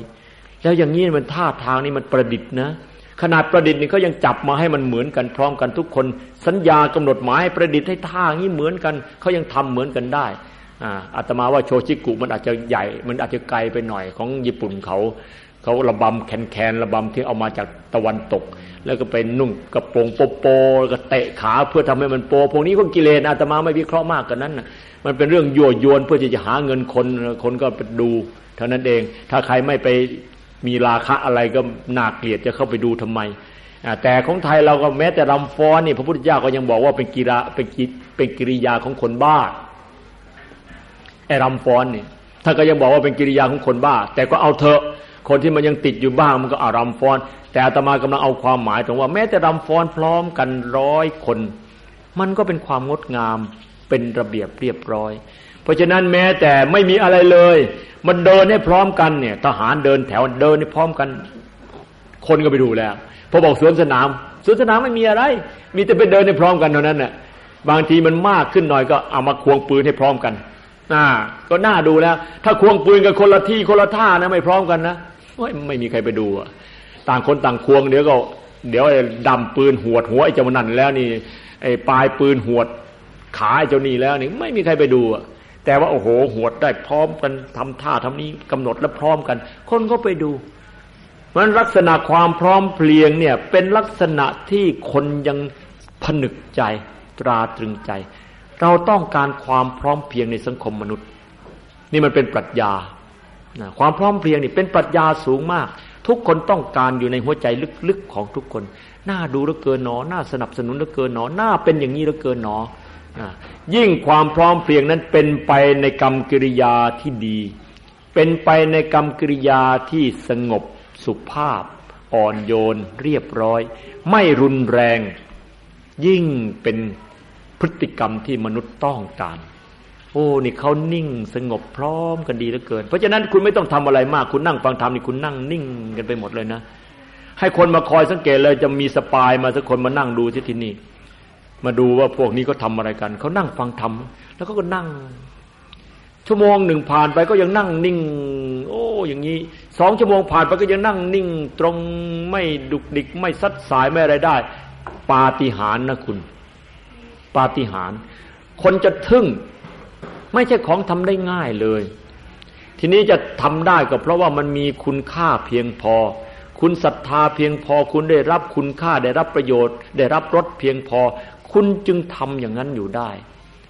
100แล้วอย่างนี้มันท่าทางนี่มันประดิษฐ์นะขนาดประดิษฐ์นี่เขายังจับมาให้มันเหมือนกันพร้อมกันทุกคนสัญญากำหนดหมายประดิษฐ์ให้ท่านี้เหมือนกันเขายังทำเหมือนกันได้อาตมาว่าโชชิกุมันอาจจะใหญ่มันอาจจะไกลไปหน่อยของญี่ปุ่นเขาระบำแคนระบำที่เอามาจากตะวันตกแล้วก็ไปนุ่งกระโปรงโปก็เตะขาเพื่อทำให้มันโปพวกนี้ก็กิเลสอาตมาไม่วิเคราะห์มากกว่านั้นนะมันเป็นเรื่องยั่วยวนเพื่อจะหาเงินคนก็ไปดูเท่านั้นเองถ้าใครไม่ไปมีราคะอะไรก็น่าเกลียดจะเข้าไปดูทำไมแต่ของไทยเราก็แม้แต่รำฟ้อนนี่พระพุทธเจ้าก็ยังบอกว่าเป็นกิริยาของคนบ้าไอ้รำฟ้อนนี่ท่านก็ยังบอกว่าเป็นกิริยาของคนบ้าแต่ก็เอาเถอะคนที่มันยังติดอยู่บ้างมันก็รำฟ้อนแต่อาตมากำลังเอาความหมายตรงว่าแม้แต่รำฟ้อนพร้อมกัน100 คนมันก็เป็นความงดงามเป็นระเบียบเรียบร้อยเพราะฉะนั้นแม้แต่ไม่มีอะไรเลยมันเดินให้พร้อมกันเนี่ยทหารเดินแถวเดินให้พร้อมกันคนก็ไปดูแล้วพอบอกสวนสนามไม่มีอะไรมีแต่ไปเดินให้พร้อมกันเท่านั้นน่ะบางทีมันมากขึ้นหน่อยก็เอามาควงปืนให้พร้อมกันก็น่าดูแล้วถ้าควงปืนกันคนละที่คนละท่านะไม่พร้อมกันนะไม่มีใครไปดูต่างคนต่างควงเดี๋ยวดำปืนหวดหัวไอ้เจ้านั่นแล้วนี่ไอ้ปลายปืนหวดขาไอ้เจ้านี่แล้วนี่ไม่มีใครไปดูแต่ว่าโอ้โหหวดได้พร้อมกันทำท่าทำนี้กำหนดแล้วพร้อมกันคนก็ไปดูมันลักษณะความพร้อมเพรียงเนี่ยเป็นลักษณะที่คนยังผนึกใจตราตรึงใจเราต้องการความพร้อมเพรียงในสังคมมนุษย์นี่มันเป็นปรัชญาความพร้อมเพรียงนี่เป็นปรัชญาสูงมากทุกคนต้องการอยู่ในหัวใจลึกๆของทุกคนน่าดูเหลือเกินหนอน่าสนับสนุนเหลือเกินหนอน่าเป็นอย่างนี้เหลือเกินหนอยิ่งความพร้อมเพรียงนั้นเป็นไปในกรรมกิริยาที่ดีเป็นไปในกรรมกิริยาที่สงบสุภาพอ่อนโยนเรียบร้อยไม่รุนแรงยิ่งเป็นพฤติกรรมที่มนุษย์ต้องการโอ้นี่เขานิ่งสงบพร้อมกันดีเหลือเกินเพราะฉะนั้นคุณไม่ต้องทำอะไรมากคุณนั่งฟังธรรมนี่คุณนั่งนิ่งกันไปหมดเลยนะให้คนมาคอยสังเกตเลยจะมีสปายมาสักคนมานั่งดูที่นี่มาดูว่าพวกนี้เขาทำอะไรกันเขานั่งฟังธรรมแล้วเขาก็นั่งชั่วโมงหนึ่งผ่านไปก็ยังนั่งนิ่งโอ้อย่างนี้2 ชั่วโมงผ่านไปก็ยังนั่งนิ่งตรงไม่ดุกดิกไม่ซัดสายไม่อะไรได้ปาฏิหาริย์นะคุณปาฏิหาริย์คนจะทึ่งไม่ใช่ของทำได้ง่ายเลยทีนี้จะทำได้ก็เพราะว่ามันมีคุณค่าเพียงพอคุณศรัทธาเพียงพอคุณได้รับคุณค่าได้รับประโยชน์ได้รับรสเพียงพอคุณจึงทำอย่างนั้นอยู่ได้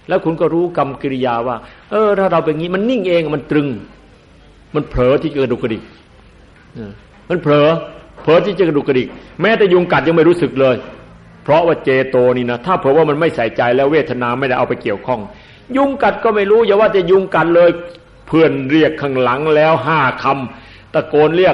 แล้วคุณก็รู้กรรมกิริยาว่าถ้าเราเป็นงี้มันนิ่งเองมันตรึงมันเผลอที่จะกระดุกกระดิกมันเผลอที่จะกระดุกกระดิกแม้แต่ยุงกัดยังไม่รู้สึกเลยเพราะว่าเจโตนี่นะถ้าเผื่อว่ามันไม่ใส่ใจแล้วเวทนาไม่ได้เอาไปเกี่ยวข้องยุงกัดก็ไม่รู้อย่าว่าจะยุงกัดเลยเพื่อนเรียกข้างหลังแล้ว5 คำตะโกนเรียก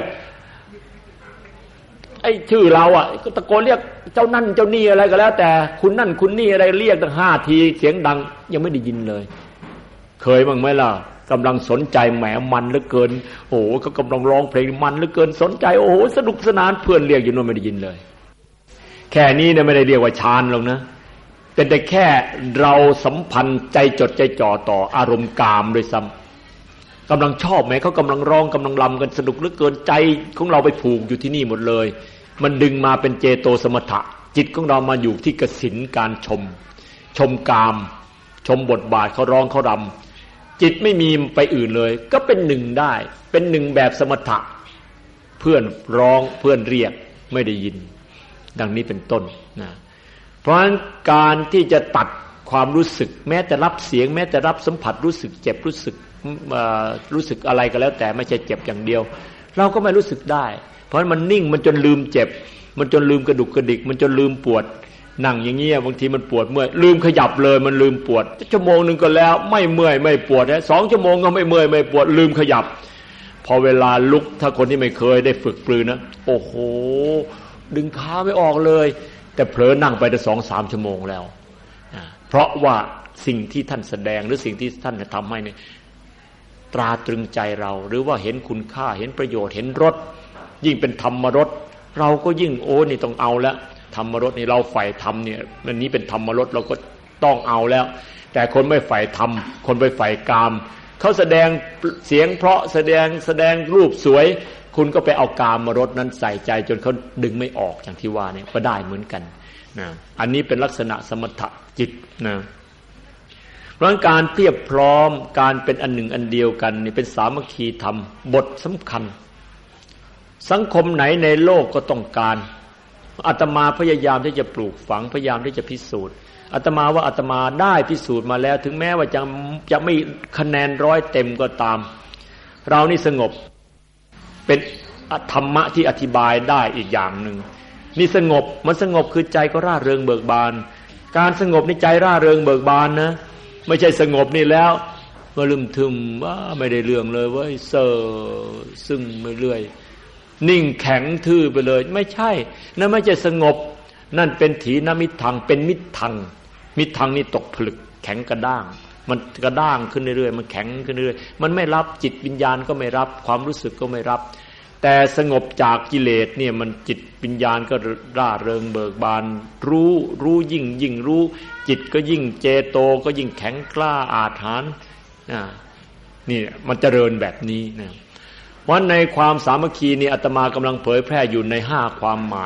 ไอ้ชื่อเราอ่ะตะโกนเรียกเจ้านั่นเจ้านี่อะไรก็แล้วแต่คุณนั่นคุณนี่อะไรเรียกตั้ง5 ทีเสียงดังยังไม่ได้ยินเลยเคยบ้างไหมล่ะกำลังสนใจแหมมันเหลือเกินโอ้โหเขากำลังร้องเพลงมันเหลือเกินสนใจโอ้โหสนุกสนานเพื่อนเรียกอยู่โน่นไม่ได้ยินเลยแค่นี้เนี่ยไม่ได้เรียกว่าฌานหรอกนะเป็นแต่แค่เราสัมพันธ์ใจจดใจจ่อต่ออารมณ์กามโดยซ้ำกำลังชอบไหมเขากำลังร้องกำลังรำกันสนุกเหลือเกินใจของเราไปผูกอยู่ที่นี่หมดเลยมันดึงมาเป็นเจโตสมถะจิตของเรามาอยู่ที่กสิณการชมกามชมบทบาทเขาร้องเขารำจิตไม่มีไปอื่นเลยก็เป็นหนึ่งได้เป็นหนึ่งแบบสมถะเพื่อนร้องเพื่อนเรียกไม่ได้ยินดังนี้เป็นต้นนะเพราะฉะนั้นการที่จะตัดความรู้สึกแม้แต่รับเสียงแม้แต่รับสัมผัสรู้สึกเจ็บรู้สึกอะไรก็แล้วแต่ไม่ใช่เจ็บอย่างเดียวเราก็ไม่รู้สึกได้เพราะมันนิ่งมันจนลืมเจ็บมันจนลืมกระดุกกระดิกมันจนลืมปวดนั่งอย่างเงี้ยบางทีมันปวดเมื่อยลืมขยับเลยมันลืมปวดชั่วโมงนึงก็แล้วไม่เมื่อยไม่ปวดนะ2 ชั่วโมงก็ไม่เมื่อยไม่ปวดลืมขยับพอเวลาลุกถ้าคนที่ไม่เคยได้ฝึกปรือนะโอ้โหดึงขาไม่ออกเลยแต่เผลอนั่งไปได้ 2-3 ชั่วโมงแล้วเพราะว่าสิ่งที่ท่านแสดงหรือสิ่งที่ท่านทำให้เนี่ยตราตรึงใจเราหรือว่าเห็นคุณค่าเห็นประโยชน์เห็นรสยิ่งเป็นธรรมรสเราก็ยิ่งโอ้นี่ต้องเอาแล้วธรรมรสนี่เราใฝ่ธรรมเนี่ยอันนี้เป็นธรรมรสเราก็ต้องเอาแล้วแต่คนไม่ใฝ่ธรรมคนไปใฝ่กามเขาแสดงเสียงเพราะแสดงรูปสวยคุณก็ไปเอากามรสนั้นใส่ใจจนเขาดึงไม่ออกอย่างที่ว่าเนี่ยก็ได้เหมือนกันนะอันนี้เป็นลักษณะสมถะจิตนะเพราะการเพียบพร้อมการเป็นอันหนึ่งอันเดียวกันนี่เป็นสามัคคีธรรมบทสำคัญสังคมไหนในโลกก็ต้องการอาตมาพยายามที่จะปลูกฝังพยายามที่จะพิสูจน์อาตมาว่าอาตมาได้พิสูจน์มาแล้วถึงแม้ว่าจะไม่คะแนน100 เต็มก็ตามเรานี่สงบเป็นธรรมะที่อธิบายได้อีกอย่างหนึ่งนี่สงบมันสงบคือใจก็ร่าเริงเบิกบานการสงบในใจร่าเริงเบิกบานนะไม่ใช่สงบนี่แล้วก็ลืมทึมว่าไม่ได้เรื่องเลยเว้ยเซ่อซึ่งไม่เรื่อยนิ่งแข็งทื่อไปเลยไม่ใช่นั่นไม่ใช่สงบนั่นเป็นถีนมิตรทังเป็นมิตรทังมิตรทังนี่ตกผลึกแข็งกระด้างมันกระด้างขึ้นเรื่อยๆมันแข็งขึ้นเรื่อยๆมันไม่รับจิตวิญญาณก็ไม่รับความรู้สึกก็ไม่รับแต่สงบจากกิเลสเนี่ยมันจิตวิญญาณก็ร่าเริงเบิกบานรู้ยิ่งรู้จิตก็ยิ่งเจโตก็ยิ่งแข็งกล้าอาถรรพ์นี่มันเจริญแบบนี้นะว่าในความสามัคคีนี่อาตมากำลังเผยแพร่อยู่ใน5 ความหมาย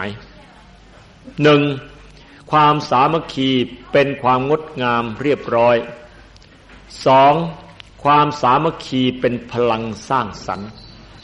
1. ความสามัคคีเป็นความงดงามเรียบร้อย 2. ความสามัคคีเป็นพลังสร้างสรรค์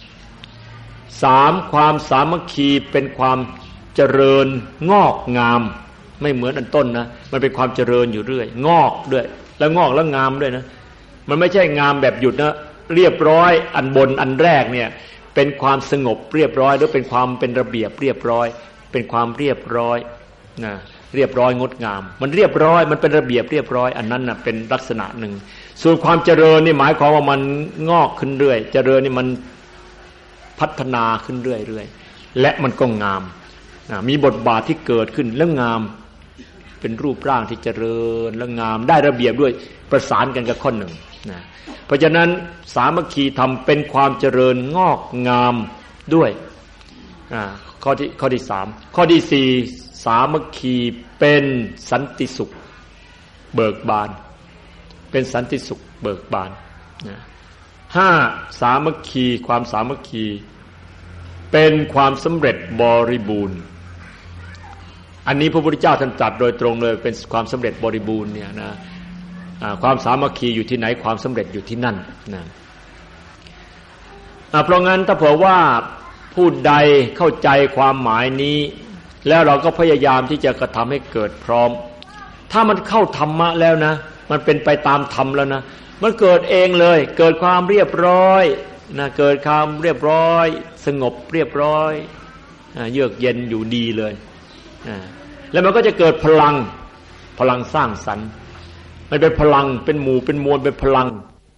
3. ความสามัคคีเป็นความเจริญงอกงามไม่เหมือนอันต้นนะมันเป็นความเจริญอยู่เรื่อยงอกด้วยแล้วงอกแล้วงามด้วยนะมันไม่ใช่งามแบบหยุดนะเรียบร้อยอันบนอันแรกเนี่ยเป็นความสงบเรียบร้อยหรือเป็นความเป็นระเบียบเรียบร้อยเป็นความเรียบร้อยนะเรียบร้อยงดงามมันเรียบร้อยมันเป็นระเบียบเรียบร้อยอันนั้นน่ะเป็นลักษณะหนึ่งส่วนความเจริญนี่หมายความว่ามันงอกขึ้นเรื่อยเจริญนี่มันพัฒนาขึ้นเรื่อยๆและมันก็งามมีบทบาทที่เกิดขึ้นแล้วงามเป็นรูปร่างที่เจริญและงามได้ระเบียบด้วยประสานกันกับข้อหนึ่งนะเพราะฉะนั้นสามัคคีธรรมเป็นความเจริญงอกงามด้วยข้อที่3ข้อที่4สามัคคีเป็นสันติสุขเบิกบานเป็นสันติสุขเบิกบานนะ5สามัคคีความสามัคคีเป็นความสำเร็จบริบูรณ์อันนี้พระพุทธเจ้าท่านตรัสโดยตรงเลยเป็นความสำเร็จบริบูรณ์เนี่ยนะความสามัคคีอยู่ที่ไหนความสำเร็จอยู่ที่นั่นนะเพราะงั้นถ้าเผื่อว่าผู้ใดเข้าใจความหมายนี้แล้วเราก็พยายามที่จะกระทำให้เกิดพร้อมถ้ามันเข้าธรรมะแล้วนะมันเป็นไปตามธรรมแล้วนะมันเกิดเองเลยเกิดความเรียบร้อยนะเกิดความเรียบร้อยสงบเรียบร้อยเยือกเย็นอยู่ดีเลยแล้วมันก็จะเกิดพลังสร้างสรรค์มันเป็นพลังเป็นหมู่เป็นมวลเป็นพลัง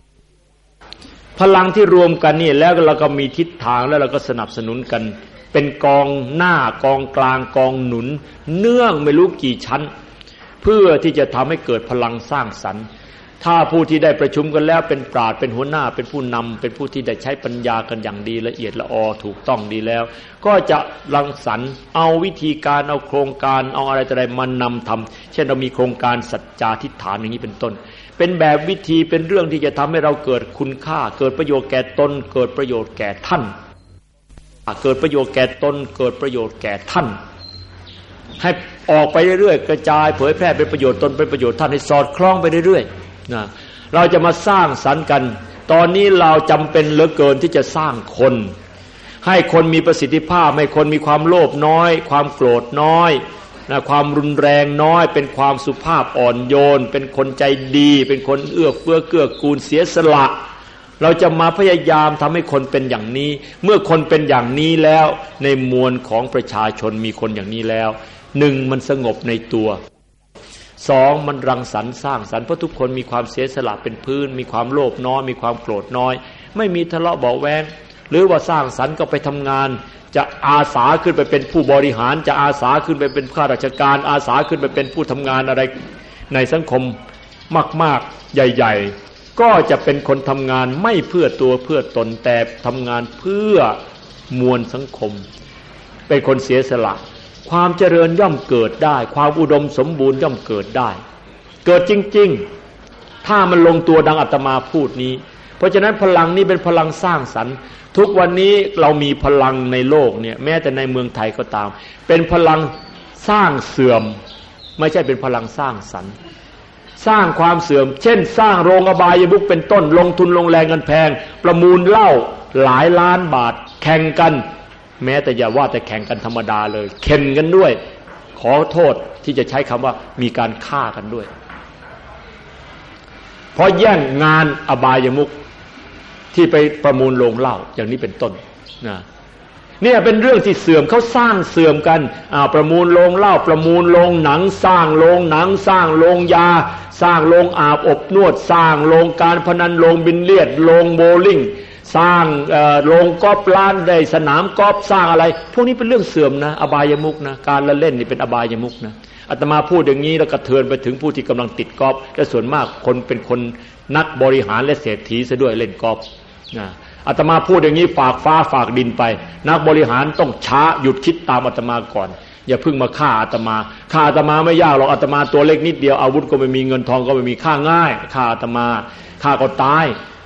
ที่รวมกันนี่แล้วเราก็มีทิศทางแล้วเราก็สนับสนุนกันเป็นกองหน้ากองกลางกองหนุนเนื่องไม่รู้กี่ชั้นเพื่อที่จะทำให้เกิดพลังสร้างสรรค์ถ้าผู้ที่ได้ประชุมกันแล้วเป็นปราชญ์เป็นหัวหน้าเป็นผู้นำเป็นผู้ที่ได้ใช้ปัญญากันอย่างดีละเอียดละออถูกต้องดีแล้วก็จะรังสรรค์เอาวิธีการเอาโครงการเอาอะไรต่ออะไรมานำทำเช่นเรามีโครงการสัจจาธิษฐานอย่างนี้เป็นต้นเป็นแบบวิธีเป็นเรื่องที่จะทำให้เราเกิดคุณค่าเกิดประโยชน์แก่ตนเกิดประโยชน์แก่ท่านเกิดประโยชน์แก่ตนเกิดประโยชน์แก่ท่านให้ออกไปเรื่อยๆกระจายเผยแพร่เป็นประโยชน์ตนเป็นประโยชน์ท่านให้สอดคล้องไปเรื่อยๆนะเราจะมาสร้างสรรค์กันตอนนี้เราจำเป็นเหลือเกินที่จะสร้างคนให้คนมีประสิทธิภาพให้คนมีความโลภน้อยความโกรธน้อยนะความรุนแรงน้อยเป็นความสุภาพอ่อนโยนเป็นคนใจดีเป็นคนเอื้อเฟื้อเกื้อกูลเสียสละเราจะมาพยายามทำให้คนเป็นอย่างนี้เมื่อคนเป็นอย่างนี้แล้วในมวลของประชาชนมีคนอย่างนี้แล้วหนึ่งมันสงบในตัวสองมันรังสรรค์สร้างสรรค์เพราะทุกคนมีความเสียสละเป็นพื้นมีความโลภน้อยมีความโกรธน้อยไม่มีทะเลาะเบาะแว้งหรือว่าสร้างสรรค์ก็ไปทำงานจะอาสาขึ้นไปเป็นผู้บริหารจะอาสาขึ้นไปเป็นข้าราชการอาสาขึ้นไปเป็นผู้ทำงานอะไรในสังคมมากๆใหญ่ๆก็จะเป็นคนทำงานไม่เพื่อตัวเพื่อตนแต่ทำงานเพื่อมวลสังคมเป็นคนเสียสละความเจริญย่อมเกิดได้ความอุดมสมบูรณ์ย่อมเกิดได้เกิดจริงๆถ้ามันลงตัวดังอาตมาพูดนี้เพราะฉะนั้นพลังนี้เป็นพลังสร้างสรรค์ทุกวันนี้เรามีพลังในโลกเนี่ยแม้แต่ในเมืองไทยก็ตามเป็นพลังสร้างเสื่อมไม่ใช่เป็นพลังสร้างสรรค์สร้างความเสื่อมเช่นสร้างโรงอบายมุขเป็นต้นลงทุนลงแรงเงินแพงประมูลเหล้าหลายล้านบาทแข่งกันแม้แต่อย่าว่าแต่แข่งกันธรรมดาเลยเข็นกันด้วยขอโทษที่จะใช้คำว่ามีการฆ่ากันด้วยเพราะแย่งงานอบายมุขที่ไปประมูลโรงเหล้าอย่างนี้เป็นต้นนะเนี่ยเป็นเรื่องที่เสื่อมเขาสร้างเสื่อมกันประมูลโรงเหล้าประมูลโรงหนังสร้างโรงหนังสร้างโรงยาสร้างโรงอาบอบนวดสร้างโรงการพนันโรงบิลเลียดโรงโบว์ลิ่งสร้างโรงกอล์ฟล้านได้สนามกอล์ฟสร้างอะไรพวกนี้เป็นเรื่องเสื่อมนะอบายมุขนะการละเล่นนี่เป็นอบายมุขนะอาตมาพูดอย่างนี้แล้วกระเทือนไปถึงผู้ที่กำลังติดกอล์ฟและส่วนมากคนเป็นคนนักบริหารและเศรษฐีซะด้วยเล่นกอล์ฟนะอาตมาพูดอย่างนี้ฝากฟ้าฝากดินไปนักบริหารต้องช้าหยุดคิดตามอาตมาก่อนอย่าเพิ่งมาฆ่าอาตมาไม่ยากหรอกอาตมาตัวเล็กนิดเดียวอาวุธก็ไม่มีเงินทองก็ไม่มีฆ่าง่ายฆ่าอาตมาฆ่าก็ตาย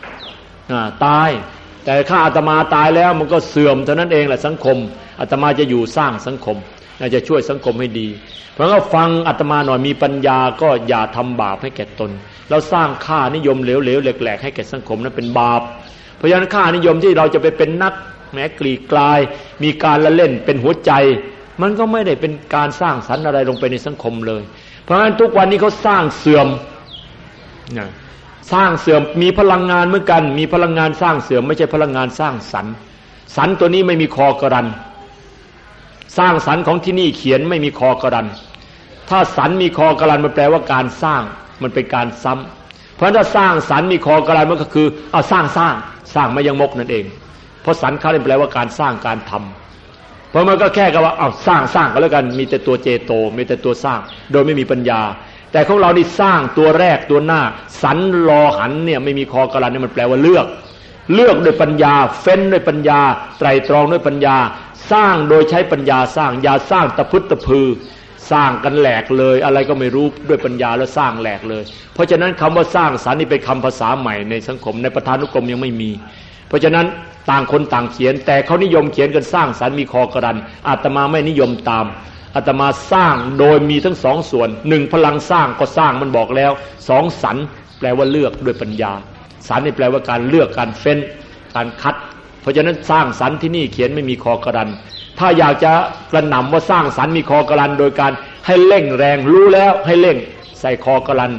แต่ถ้าอาตมาตายแล้วมันก็เสื่อมเท่านั้นเองแหละสังคมอาตมาจะอยู่สร้างสังคมจะช่วยสังคมให้ดีเพราะงั้นฟังอาตมาหน่อยมีปัญญาก็อย่าทำบาปให้แก่ตนแล้วสร้างค่านิยมเหลวๆแหลกๆให้แก่สังคมนั้นเป็นบาปเพราะฉะนั้นค่านิยมที่เราจะไปเป็นนักแม้กลีกลายมีการละเล่นเป็นหัวใจมันก็ไม่ได้เป็นการสร้างสรรค์อะไรลงไปในสังคมเลยเพราะฉะนั้นทุกวันนี้เขาสร้างเสื่อมนะสร้างเสื่อมมีพลังงานเหมือนกันมีพลังงานสร้างเสื่อมไม่ใช่พลังงานสร้างสรรค์สรรค์ตัวนี้ไม่มีคอกรันสร้างสรรค์ของที่นี่เขียนไม่มีคอกรันถ้าสรรค์มีคอกรันมันแปลว่าการสร้างมันเป็นการซ้ำเพราะถ้าสร้างสรรค์มีคอกรันมันก็คือสร้างไม่ยังมกนั่นเองเพราะสรรค์เขาแปลว่าการสร้างการทำเพราะมันก็แค่กับว่าสร้างก็แล้วกันมีแต่ตัวเจโตมีแต่ตัวสร้างโดยไม่มีปัญญาแต่ของเรานี่สร้างตัวแรกตัวหน้าสันรอหันเนี่ยไม่มีคอกรันเนี่ยมันแปลว่าเลือกด้วยปัญญาเฟ้นด้วยปัญญาไตรตรองด้วยปัญญาสร้างโดยใช้ปัญญาสร้างอย่าสร้างตะพึดตะพือสร้างกันแหลกเลยอะไรก็ไม่รู้ด้วยปัญญาแล้วสร้างแหลกเลยเพราะฉะนั้นคำว่าสร้างสรรค์นี่เป็นคำภาษาใหม่ในสังคมในประธานุกรมยังไม่มีเพราะฉะนั้นต่างคนต่างเขียนแต่เขานิยมเขียนกันสร้างสรรค์มีคอกรันอาตมาไม่นิยมตามอาตมาสร้างโดยมีทั้งสองส่วนหนึ่งพลังสร้างก็สร้างมันบอกแล้วสองสรรแปลว่าเลือกด้วยปัญญาสรรนี่แปลว่าการเลือกการเฟ้นการคัดเพราะฉะนั้นสร้างสรรที่นี่เขียนไม่มีคอกรันถ้าอยากจะกระหน่ำว่าสร้างสรรมีคอกรันโดยการให้เร่งแรงรู้แล้วให้เร่งใส่คอกรันเพราะ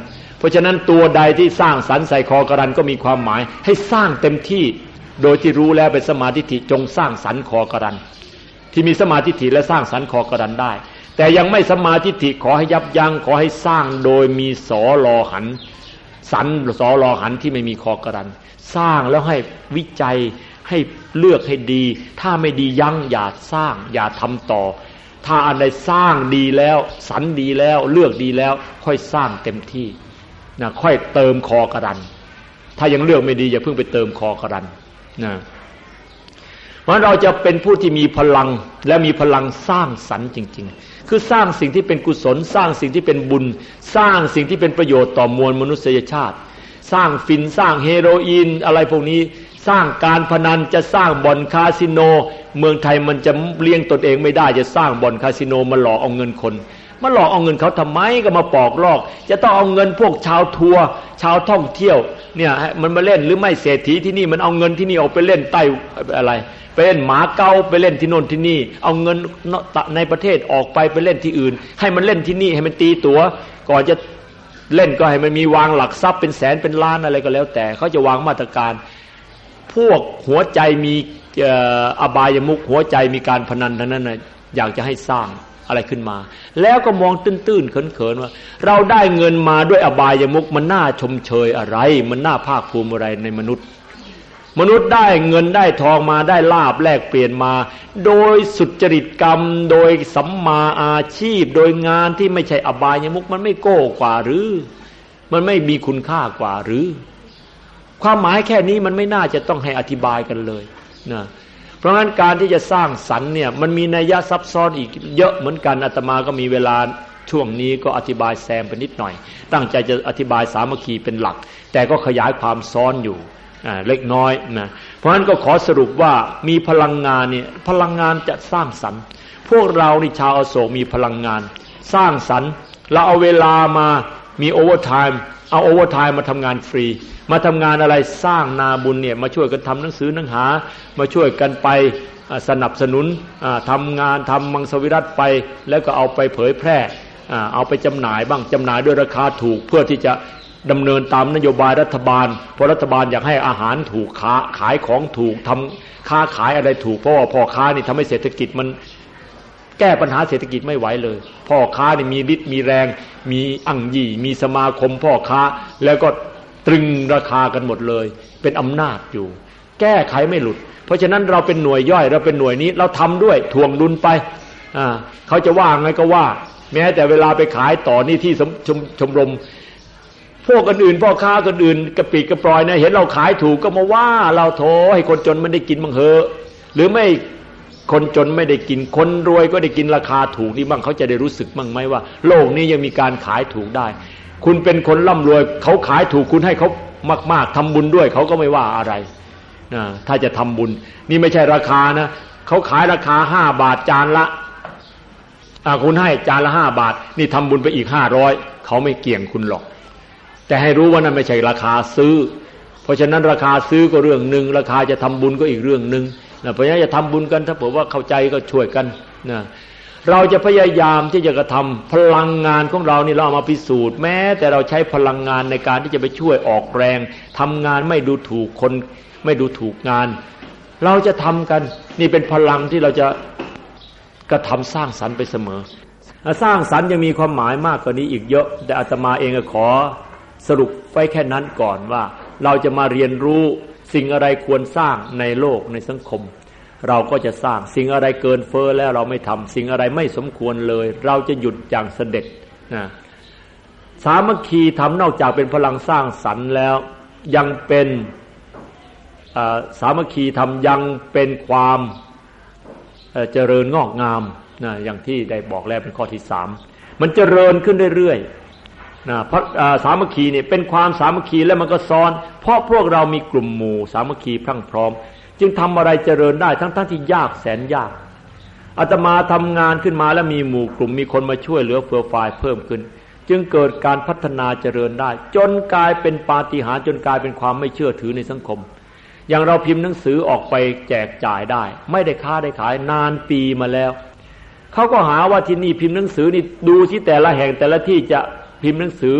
ราะฉะนั้นตัวใดที่สร้างสรรค์ใส่คอกรันก็มีความหมายให้สร้างเต็มที่โดยที่รู้แล้วเป็นสมาธิจงสร้างสรรค์คอกรันที่มีสมาธิและสร้างสรรค์คอกรันได้แต่ยังไม่สมาธิขอให้ยับยั้งขอให้สร้างโดยมีสอรอหันสันสอรอหันที่ไม่มีคอกรันสร้างแล้วให้วิจัยให้เลือกให้ดีถ้าไม่ดียั้งอย่าสร้างอย่าทำต่อถ้าอันใดสร้างดีแล้วสันดีแล้วเลือกดีแล้วค่อยสร้างเต็มที่นะค่อยเติมคอกรันถ้ายังเลือกไม่ดีอย่าเพิ่งไปเติมคอกรันนะเพราะเราจะเป็นผู้ที่มีพลังและมีพลังสร้างสรรค์จริงๆคือสร้างสิ่งที่เป็นกุศลสร้างสิ่งที่เป็นบุญสร้างสิ่งที่เป็นประโยชน์ต่อมวลมนุษยชาติสร้างฟินสร้างเฮโรอีนอะไรพวกนี้สร้างการพนันจะสร้างบ่อนคาสิโนเมืองไทยมันจะเลี้ยงตนเองไม่ได้จะสร้างบ่อนคาสิโนมาหลอกเอาเงินคนมาหลอกเอาเงินเขาทำไมก็มาปอกลอกจะต้องเอาเงินพวกชาวทัวร์ชาวท่องเที่ยวเนี่ยมันมาเล่นหรือไม่เศรษฐีที่นี่มันเอาเงินที่นี่เอาไปเล่นใต้อะไรไปเล่นหมาเก้าไปเล่นที่โน่นที่นี่เอาเงินในประเทศออกไปเล่นที่อื่นให้มันเล่นที่นี่ให้มันตีตั๋วก่อนจะเล่นก็ให้มันมีวางหลักทรัพย์เป็นแสนเป็นล้านอะไรก็แล้วแต่เขาจะวางมาตรการพวกหัวใจมีอบายมุขหัวใจมีการพนันทั้งนั้นนะอยากจะให้สร้างอะไรขึ้นมาแล้วก็มองตื้นๆเขินๆว่าเราได้เงินมาด้วยอบายมุขมันน่าชมเชยอะไรมันน่าภาคภูมิอะไรในมนุษย์ได้เงินได้ทองมาได้ลาภแลกเปลี่ยนมาโดยสุจริตกรรมโดยสัมมาอาชีพโดยงานที่ไม่ใช่อบายมุขมันไม่โก้กว่าหรือมันไม่มีคุณค่ากว่าหรือความหมายแค่นี้มันไม่น่าจะต้องให้อธิบายกันเลยนะเพราะงั้นการที่จะสร้างสรรค์เนี่ยมันมีนัยยะซับซ้อนอีกเยอะเหมือนกันอาตมาก็มีเวลาช่วงนี้ก็อธิบายแซมไปนิดหน่อยตั้งใจจะอธิบายสามัคคีเป็นหลักแต่ก็ขยายความซ้อนอยู่เล็กน้อยนะเพราะฉะนั้นก็ขอสรุปว่ามีพลังงานเนี่ยพลังงานจะสร้างสรรค์พวกเรานี่ชาวอโศกมีพลังงานสร้างสรรค์เราเอาเวลามามีโอเวอร์ไทม์เอาโอเวอร์ไทม์มาทำงานฟรีมาทำงานอะไรสร้างนาบุญเนี่ยมาช่วยกันทำหนังสือหนังหามาช่วยกันไปสนับสนุนทำงานทำมังสวิรัติไปแล้วก็เอาไปเผยแพร่เอาไปจำหน่ายบ้างจำหน่ายด้วยราคาถูกเพื่อที่จะดำเนินตามนโยบายรัฐบาลเพราะรัฐบาลอยากให้อาหารถูกขายของถูกทำค้าขายอะไรถูกเพราะว่าพ่อค้านี่ทำให้เศรษฐกิจมันแก้ปัญหาเศรษฐกิจไม่ไหวเลยพ่อค้านี่มีฤทธิ์มีแรงมีอั่งยี่มีสมาคมพ่อค้าแล้วก็ตรึงราคากันหมดเลยเป็นอำนาจอยู่แก้ไขไม่หลุดเพราะฉะนั้นเราเป็นหน่วยย่อยเราเป็นหน่วยนี้เราทำด้วยทวงดุลไปเขาจะว่าไงก็ว่าแม้แต่เวลาไปขายต่อนี่ที่ชมรมพวกอื่นพ่อค้าคนอื่นกระปิกระปลอยนะเห็นเราขายถูกก็มาว่าเราโถให้คนจนไม่ได้กินบ้างเหอะหรือไม่คนจนไม่ได้กินคนรวยก็ได้กินราคาถูกนี่บ้างเขาจะได้รู้สึกบ้างไหมว่าโลกนี้ยังมีการขายถูกได้คุณเป็นคนร่ำรวยเขาขายถูกคุณให้เขามากๆทำบุญด้วยเขาก็ไม่ว่าอะไรถ้าจะทำบุญนี่ไม่ใช่ราคานะเขาขายราคา5 บาทจานละคุณให้จานละ5 บาทนี่ทำบุญไปอีก500เขาไม่เกี่ยงคุณหรอกแต่ให้รู้ว่านั่นไม่ใช่ราคาซื้อเพราะฉะนั้นราคาซื้อก็เรื่องนึงราคาจะทำบุญก็อีกเรื่องนึงเพราะฉะนั้นจะทำบุญกันถ้าเผื่อว่าเข้าใจก็ช่วยกันนะเราจะพยายามที่จะกระทำพลังงานของเรานี่เราเอามาพิสูจน์แม้แต่เราใช้พลังงานในการที่จะไปช่วยออกแรงทำงานไม่ดูถูกคนไม่ดูถูกงานเราจะทำกันนี่เป็นพลังที่เราจะกระทำสร้างสรรค์ไปเสมอสร้างสรรค์ยังมีความหมายมากกว่านี้อีกเยอะแต่อาตมาเองก็ขอสรุปไว้แค่นั้นก่อนว่าเราจะมาเรียนรู้สิ่งอะไรควรสร้างในโลกในสังคมเราก็จะสร้างสิ่งอะไรเกินเฟ้อแล้วเราไม่ทำสิ่งอะไรไม่สมควรเลยเราจะหยุดอย่างเสด็จนะสามัคคีธรรมนอกจากเป็นพลังสร้างสรรค์แล้วยังเป็นสามัคคีธรรมยังเป็นความเจริญงอกงามนะอย่างที่ได้บอกแล้วเป็นข้อที่3มันเจริญขึ้นเรื่อยๆนะเพราะสามัคคีเนี่ยเป็นความสามัคคีแล้วมันก็ซ้อนเพราะพวกเรามีกลุ่มหมู่สามัคคีพรั่งพร้อมจึงทำอะไรเจริญได้ทั้งที่ยากแสนยากอาตมาทำงานขึ้นมาแล้วมีหมู่กลุ่มมีคนมาช่วยเหลือเฟื่อฟายเพิ่มขึ้นจึงเกิดการพัฒนาเจริญได้จนกลายเป็นปาฏิหาริย์จนกลายเป็นความไม่เชื่อถือในสังคมอย่างเราพิมพ์หนังสือออกไปแจกจ่ายได้ไม่ได้ค้าได้ขายนานปีมาแล้วเขาก็หาว่าที่นี่พิมพ์หนังสือนี่ดูที่แต่ละแห่งแต่ละที่จะพิมพ์หนังสือ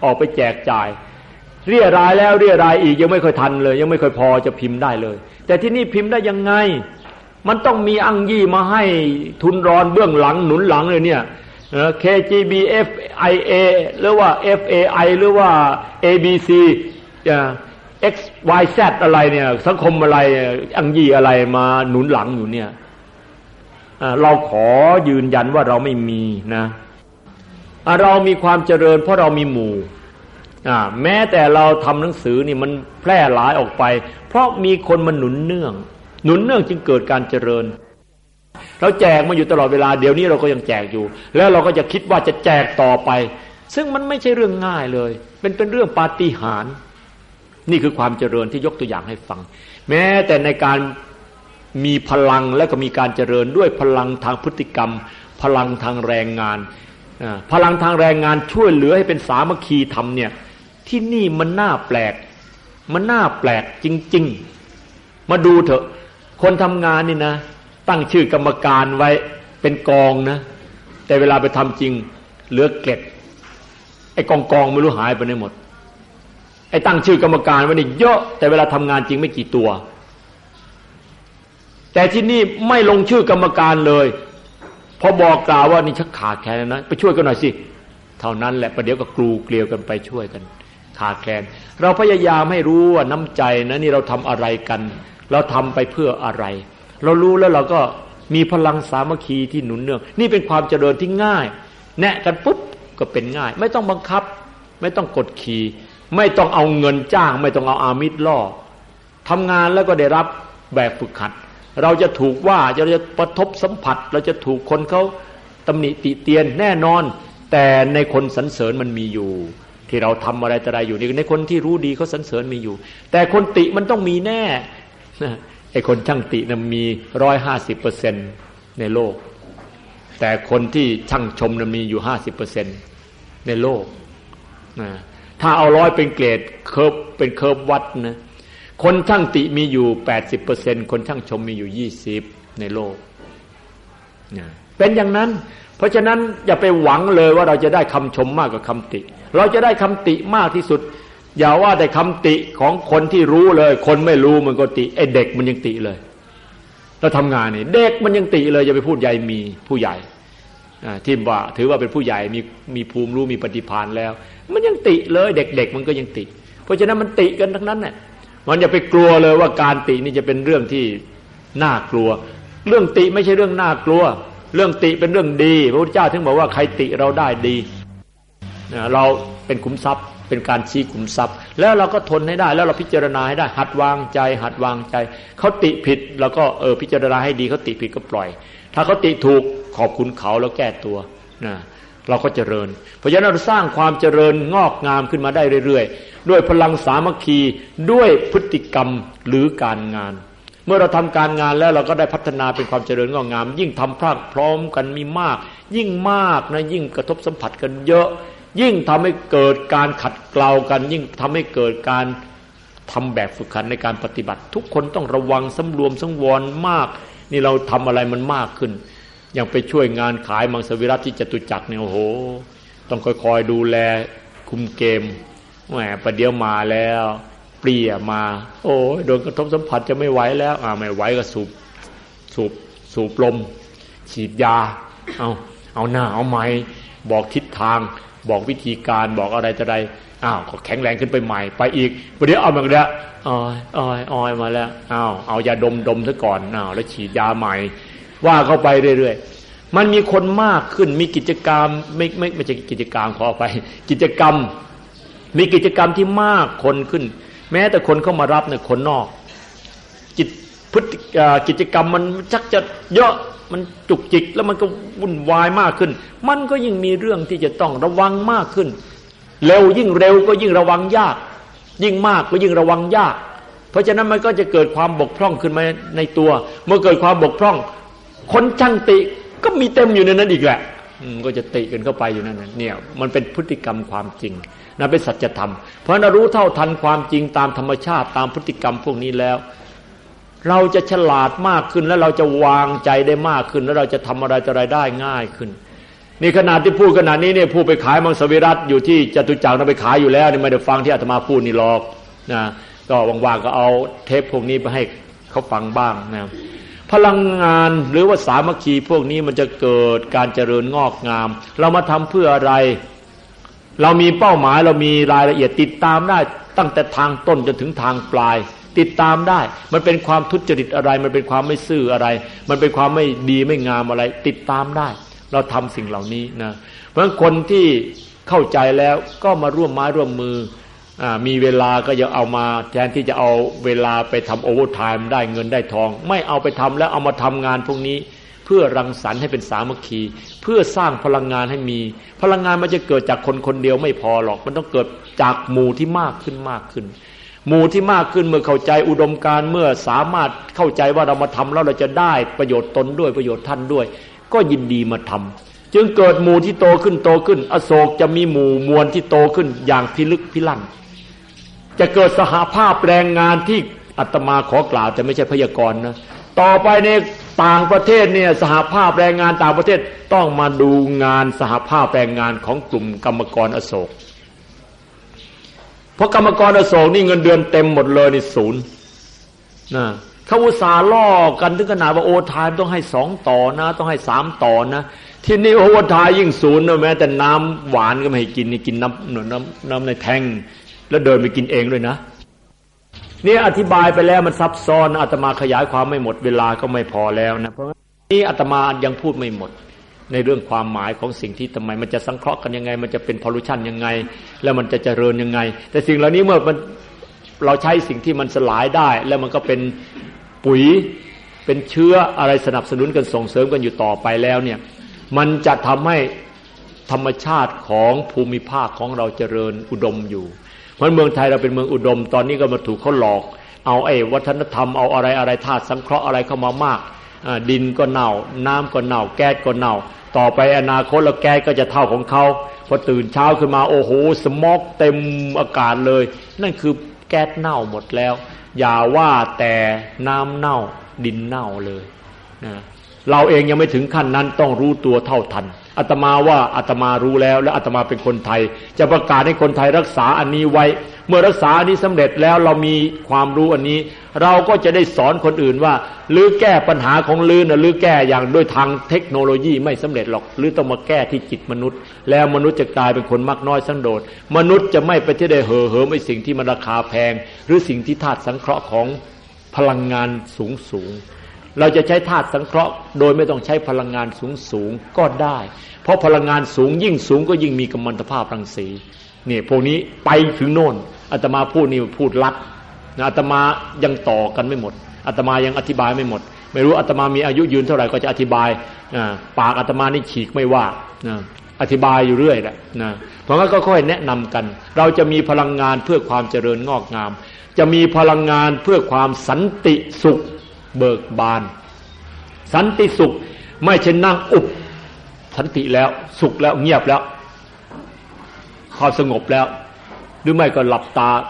ออกไปแจกจ่ายเรียรายแล้วเรียรายอีกยังไม่ค่อยทันเลยยังไม่ค่อยพอจะพิมพ์ได้เลยแต่ที่นี่พิมพ์ได้ยังไงมันต้องมีอังยี่มาให้ทุนรอนเบื้องหลังหนุนหลังเลยเนี่ยKGB FIA หรือว่า FAI หรือว่า ABC XYZ อะไรเนี่ยสังคมอะไรอังยี่อะไรมาหนุนหลังอยู่เนี่ยเราขอยืนยันว่าเราไม่มีนะเรามีความเจริญเพราะเรามีหมู่แม้แต่เราทำหนังสือนี่มันแพร่หลายออกไปเพราะมีคนมาหนุนเนื่องจึงเกิดการเจริญเราแจกมาอยู่ตลอดเวลาเดี๋ยวนี้เราก็ยังแจกอยู่แล้วเราก็จะคิดว่าจะแจกต่อไปซึ่งมันไม่ใช่เรื่องง่ายเลยเป็นเรื่องปาฏิหาริย์นี่คือความเจริญที่ยกตัวอย่างให้ฟังแม้แต่ในการมีพลังและก็มีการเจริญด้วยพลังทางพฤติกรรมพลังทางแรงงานพลังทางแรงงานช่วยเหลือให้เป็นสามัคคีธรรมเนี่ยที่นี่มันน่าแปลกจริงๆมาดูเถอะคนทำงานนี่นะตั้งชื่อกรรมการไว้เป็นกองนะแต่เวลาไปทำจริงเหลือเกล็ดไอ้กองไม่รู้หายไปไหนหมดไอ้ตั้งชื่อกรรมการไว้นี่เยอะแต่เวลาทำงานจริงไม่กี่ตัวแต่ที่นี่ไม่ลงชื่อกรรมการเลยพอบอกกล่าวว่านี่ชักขาดแคลนนะไปช่วยกันหน่อยสิเท่านั้นแหละประเดี๋ยวก็กลูเกลียวกันไปช่วยกันขาดแคลนเราพยายามให้รู้ว่าน้ำใจนะนี่เราทำอะไรกันเราทำไปเพื่ออะไรเรารู้แล้วเราก็มีพลังสามัคคีที่หนุนเนื่องนี่เป็นความเจริญที่ง่ายแนะกันปุ๊บก็เป็นง่ายไม่ต้องบังคับไม่ต้องกดขี่ไม่ต้องเอาเงินจ้างไม่ต้องเอาอามิตรล่อทำงานแล้วก็ได้รับแบบฝึกหัดเราจะถูกว่าเราจะกระทบสัมผัสเราจะถูกคนเขาตำหนิติเตียนแน่นอนแต่ในคนสรรเสริญมันมีอยู่ที่เราทำอะไรแต่ใดอยู่นี่ในคนที่รู้ดีเขาสรรเสริญมีอยู่แต่คนติมันต้องมีแน่ไอ้คนช่างตินะมี 150% ในโลกแต่คนที่ช่างชมนะมีอยู่ 50% ในโลกถ้าเอา100เป็นเกรดเคิร์ฟเป็นเคิร์ฟวัดนะคนช่างติมีอยู่ 80% คนช่างชมมีอยู่20ในโลกเป็นอย่างนั้นเพราะฉะนั้นอย่าไปหวังเลยว่าเราจะได้คำชมมากกว่าคำติเราจะได้คำติมากที่สุดอย่าว่าแต่คำติของคนที่รู้เลยคนไม่รู้มันก็ติไอ้เด็กมันยังติเลยเราทำงานนี่เด็กมันยังติเลยอย่าไปพูดใหญ่มีผู้ใหญ่ที่ว่าถือว่าเป็นผู้ใหญ่มีภูมิรู้มีปฏิภาณแล้วมันยังติเลยเด็กๆมันก็ยังติเพราะฉะนั้นมันติกันทั้งนั้นน่ะมันอย่าไปกลัวเลยว่าการตินี่จะเป็นเรื่องที่น่ากลัวเรื่องติไม่ใช่เรื่องน่ากลัวเรื่องติเป็นเรื่องดีพระพุทธเจ้าถึงบอกว่าใครติเราได้ดีเราเป็นขุมทรัพย์เป็นการชี้ขุมทรัพย์แล้วเราก็ทนให้ได้แล้วเราพิจารณาให้ได้หัดวางใจเขาติผิดเราก็พิจารณาให้ดีเขาติผิดก็ปล่อยถ้าเขาติถูกขอบคุณเขาแล้วแก้ตัวนะเราก็เจริญเพราะฉะนั้นเราสร้างความเจริญงอกงามขึ้นมาได้เรื่อยๆด้วยพลังสามัคคีด้วยพฤติกรรมหรือการงานเมื่อเราทำการงานแล้วเราก็ได้พัฒนาเป็นความเจริญงอกงามยิ่งทำพร้อมกันมีมากยิ่งมากนะยิ่งกระทบสัมผัสกันเยอะยิ่งทำให้เกิดการขัดเกลากันยิ่งทำให้เกิดการทำแบบฝึกหัดในการปฏิบัติทุกคนต้องระวังสำรวมสังวรมากนี่เราทำอะไรมันมากขึ้นอย่างไปช่วยงานขายมังสวิรัติที่จตุจักรเนี่ยโอ้โหต้องค่อยๆดูแลคุมเกมแหมประเดี๋ยวมาแล้วเปลี่ยมาโอ้ยโดนกระทบสัมผัสจะไม่ไหวแล้วไม่ไหวก็สูบลมฉีดยาเอาหน้าเอาไม้บอกทิศทางบอกวิธีการบอกอะไรจะใดก็แข็งแรงขึ้นไปใหม่ไปอีกประเดี๋ยวเอาแบบนี้อ้อยมาแล้วเอายาดมซะก่อนแล้วฉีดยาใหม่ว่าเข้าไปเรื่อยๆมันมีคนมากขึ้นมีกิจกรรมไม่ใช่กิจกรรมขอไปกิจกรรมมีกิจกรรมที่มากคนขึ้นแม้แต่คนเข้ามารับเนี่ยคนนอกกิจกรรมมันชักจะเยอะมันจุกจิกแล้วมันก็วุ่นวายมากขึ้นมันก็ยิ่งมีเรื่องที่จะต้องระวังมากขึ้นยิ่งเร็วก็ยิ่งระวังยากยิ่งมากก็ยิ่งระวังยากเพราะฉะนั้นมันก็จะเกิดความบกพร่องขึ้นมาในตัวเมื่อเกิดความบกพร่องคนช่างติก็มีเต็มอยู่ในนั้นอีกแหละก็จะติกันเข้าไปอยู่นั่นเนี่ยมันเป็นพฤติกรรมความจริงนะเป็นสัจธรรมเพราะเรารู้เท่าทันความจริงตามธรรมชาติตามพฤติกรรมพวกนี้แล้วเราจะฉลาดมากขึ้นแล้วเราจะวางใจได้มากขึ้นแล้วเราจะทำอะไรต่ออะไรได้ง่ายขึ้นนี่ขนาดที่พูดขนาดนี้เนี่ยพูดไปขายมังสวิรัติอยู่ที่จตุจักรนำไปขายอยู่แล้วนี่ไม่ได้ฟังที่อาตมาพูดนี่หรอกนะก็ว่างๆก็เอาเทปพวกนี้ไปให้เขาฟังบ้างนะพลังงานหรือว่าสามัคคีพวกนี้มันจะเกิดการเจริญงอกงามเรามาทำเพื่ออะไรเรามีเป้าหมายเรามีรายละเอียดติดตามได้ตั้งแต่ทางต้นจนถึงทางปลายติดตามได้มันเป็นความทุจริตอะไรมันเป็นความไม่ซื่ออะไรมันเป็นความไม่ดีไม่งามอะไรติดตามได้เราทำสิ่งเหล่านี้นะเพราะฉะนั้นคนที่เข้าใจแล้วก็มาร่วมไม้ร่วมมือมีเวลาก็อย่าเอามาแทนที่จะเอาเวลาไปทำโอเวอร์ไทม์ได้เงินได้ทองไม่เอาไปทำแล้วเอามาทำงานพวกนี้เพื่อรังสรรค์ให้เป็นสามัคคีเพื่อสร้างพลังงานให้มีพลังงานมันจะเกิดจากคนคนเดียวไม่พอหรอกมันต้องเกิดจากหมู่ที่มากขึ้นมากขึ้นหมู่ที่มากขึ้นเมื่อเข้าใจอุดมการณ์เมื่อสามารถเข้าใจว่าเรามาทำแล้วเราจะได้ประโยชน์ตนด้วยประโยชน์ท่านด้วยก็ยินดีมาทำจึงเกิดหมู่ที่โตขึ้นโตขึ้นอโศกจะมีหมู่มวลที่โตขึ้นอย่างพิลึกพิลั่นจะเกิดสหภาพแรงงานที่อาตมาขอกล่าวแต่ไม่ใช่พยากรณ์นะต่อไปในต่างประเทศเนี่ยสหภาพแรงงานต่างประเทศต้องมาดูงานสหภาพแรงงานของกลุ่มกรรมกรอโศกเพราะกรรมกรอโศกนี่เงินเดือนเต็มหมดเลยนี่ศูนย์นะเขาอุตส่าห์ล่อกันถึงขนาดว่าโอไทม์ต้องให้2ต่อนะต้องให้3ต่อนะที่นี่โอเวอร์ไทม์ยิ่งศูนย์นะแม้แต่น้ำหวานก็ไม่ให้กินนี่กินน้ำในแทงแล้วเดินไปกินเองด้วยนะนี่อธิบายไปแล้วมันซับซ้อนอาตมาขยายความไม่หมดเวลาก็ไม่พอแล้วนะเพราะนี่อาตมายังพูดไม่หมดในเรื่องความหมายของสิ่งที่ทำไมมันจะสังเคราะห์กันยังไงมันจะเป็นพอลูชันยังไงแล้วมันจะเจริญยังไงแต่สิ่งเหล่านี้เมื่อมันเราใช้สิ่งที่มันสลายได้แล้วมันก็เป็นปุ๋ยเป็นเชื้ออะไรสนับสนุนกันส่งเสริมกันอยู่ต่อไปแล้วเนี่ยมันจะทำให้ธรรมชาติของภูมิภาคของเราเจริญอุดมอยู่เพราะเมืองไทยเราเป็นเมืองอุดมตอนนี้ก็มาถูกเขาหลอกเอาวัฒนธรรมเอาอะไรธาตุสังเคราะห์อะไรเข้ามามากดินก็เน่าน้ำก็เน่าแก๊สก็เน่าต่อไปอนาคตแล้วแก๊สก็จะเท่าของเขาพอตื่นเช้าขึ้นมาโอ้โหสโมกเต็มอากาศเลยนั่นคือแก๊สเน่าหมดแล้วอย่าว่าแต่น้ำเน่าดินเน่าเลยนะเราเองยังไม่ถึงขั้นนั้นต้องรู้ตัวเท่าทันอาตมาว่าอาตมารู้แล้วและอาตมาเป็นคนไทยจะประกาศให้คนไทยรักษาอันนี้ไว้เมื่อรักษาอันนี้สำเร็จแล้วเรามีความรู้อันนี้เราก็จะได้สอนคนอื่นว่าหรือแก้ปัญหาของลือนะหรือแก้อย่างด้วยทางเทคโนโลยีไม่สำเร็จหรอกหรือต้องมาแก้ที่จิตมนุษย์แล้วมนุษย์จะกลายเป็นคนมักน้อยสันโดษมนุษย์จะไม่ไปที่ได้เห่อเหิมไอ้สิ่งที่มันราคาแพงหรือสิ่งที่ธาตุสังเคราะห์ของพลังงานสูงเราจะใช้ธาตุสังเคราะห์โดยไม่ต้องใช้พลังงานสูงก็ได้เพราะพลังงานสูงยิ่งสูงก็ยิ่งมีกัมมันตภาพรังสีนี่พวกนี้ไปถึงโน่นอาตมาพูดนี่พูดลัดนะอาตมายังต่อกันไม่หมดอาตมายังอธิบายไม่หมดไม่รู้อาตมามีอายุยืนเท่าไหร่ก็จะอธิบายปากอาตมานี่ฉีกไม่ว่าอธิบายอยู่เรื่อยแหละนะเพราะงั้นก็ค่อยแนะนำกันเราจะมีพลังงานเพื่อความเจริญงอกงามจะมีพลังงานเพื่อความสันติสุขเบิกบานสันติสุขไม่ใช่นั่งอุบสันติแล้วสุขแล้วเงียบแล้วความสงบแล้วหรือไม่ก็หลับตา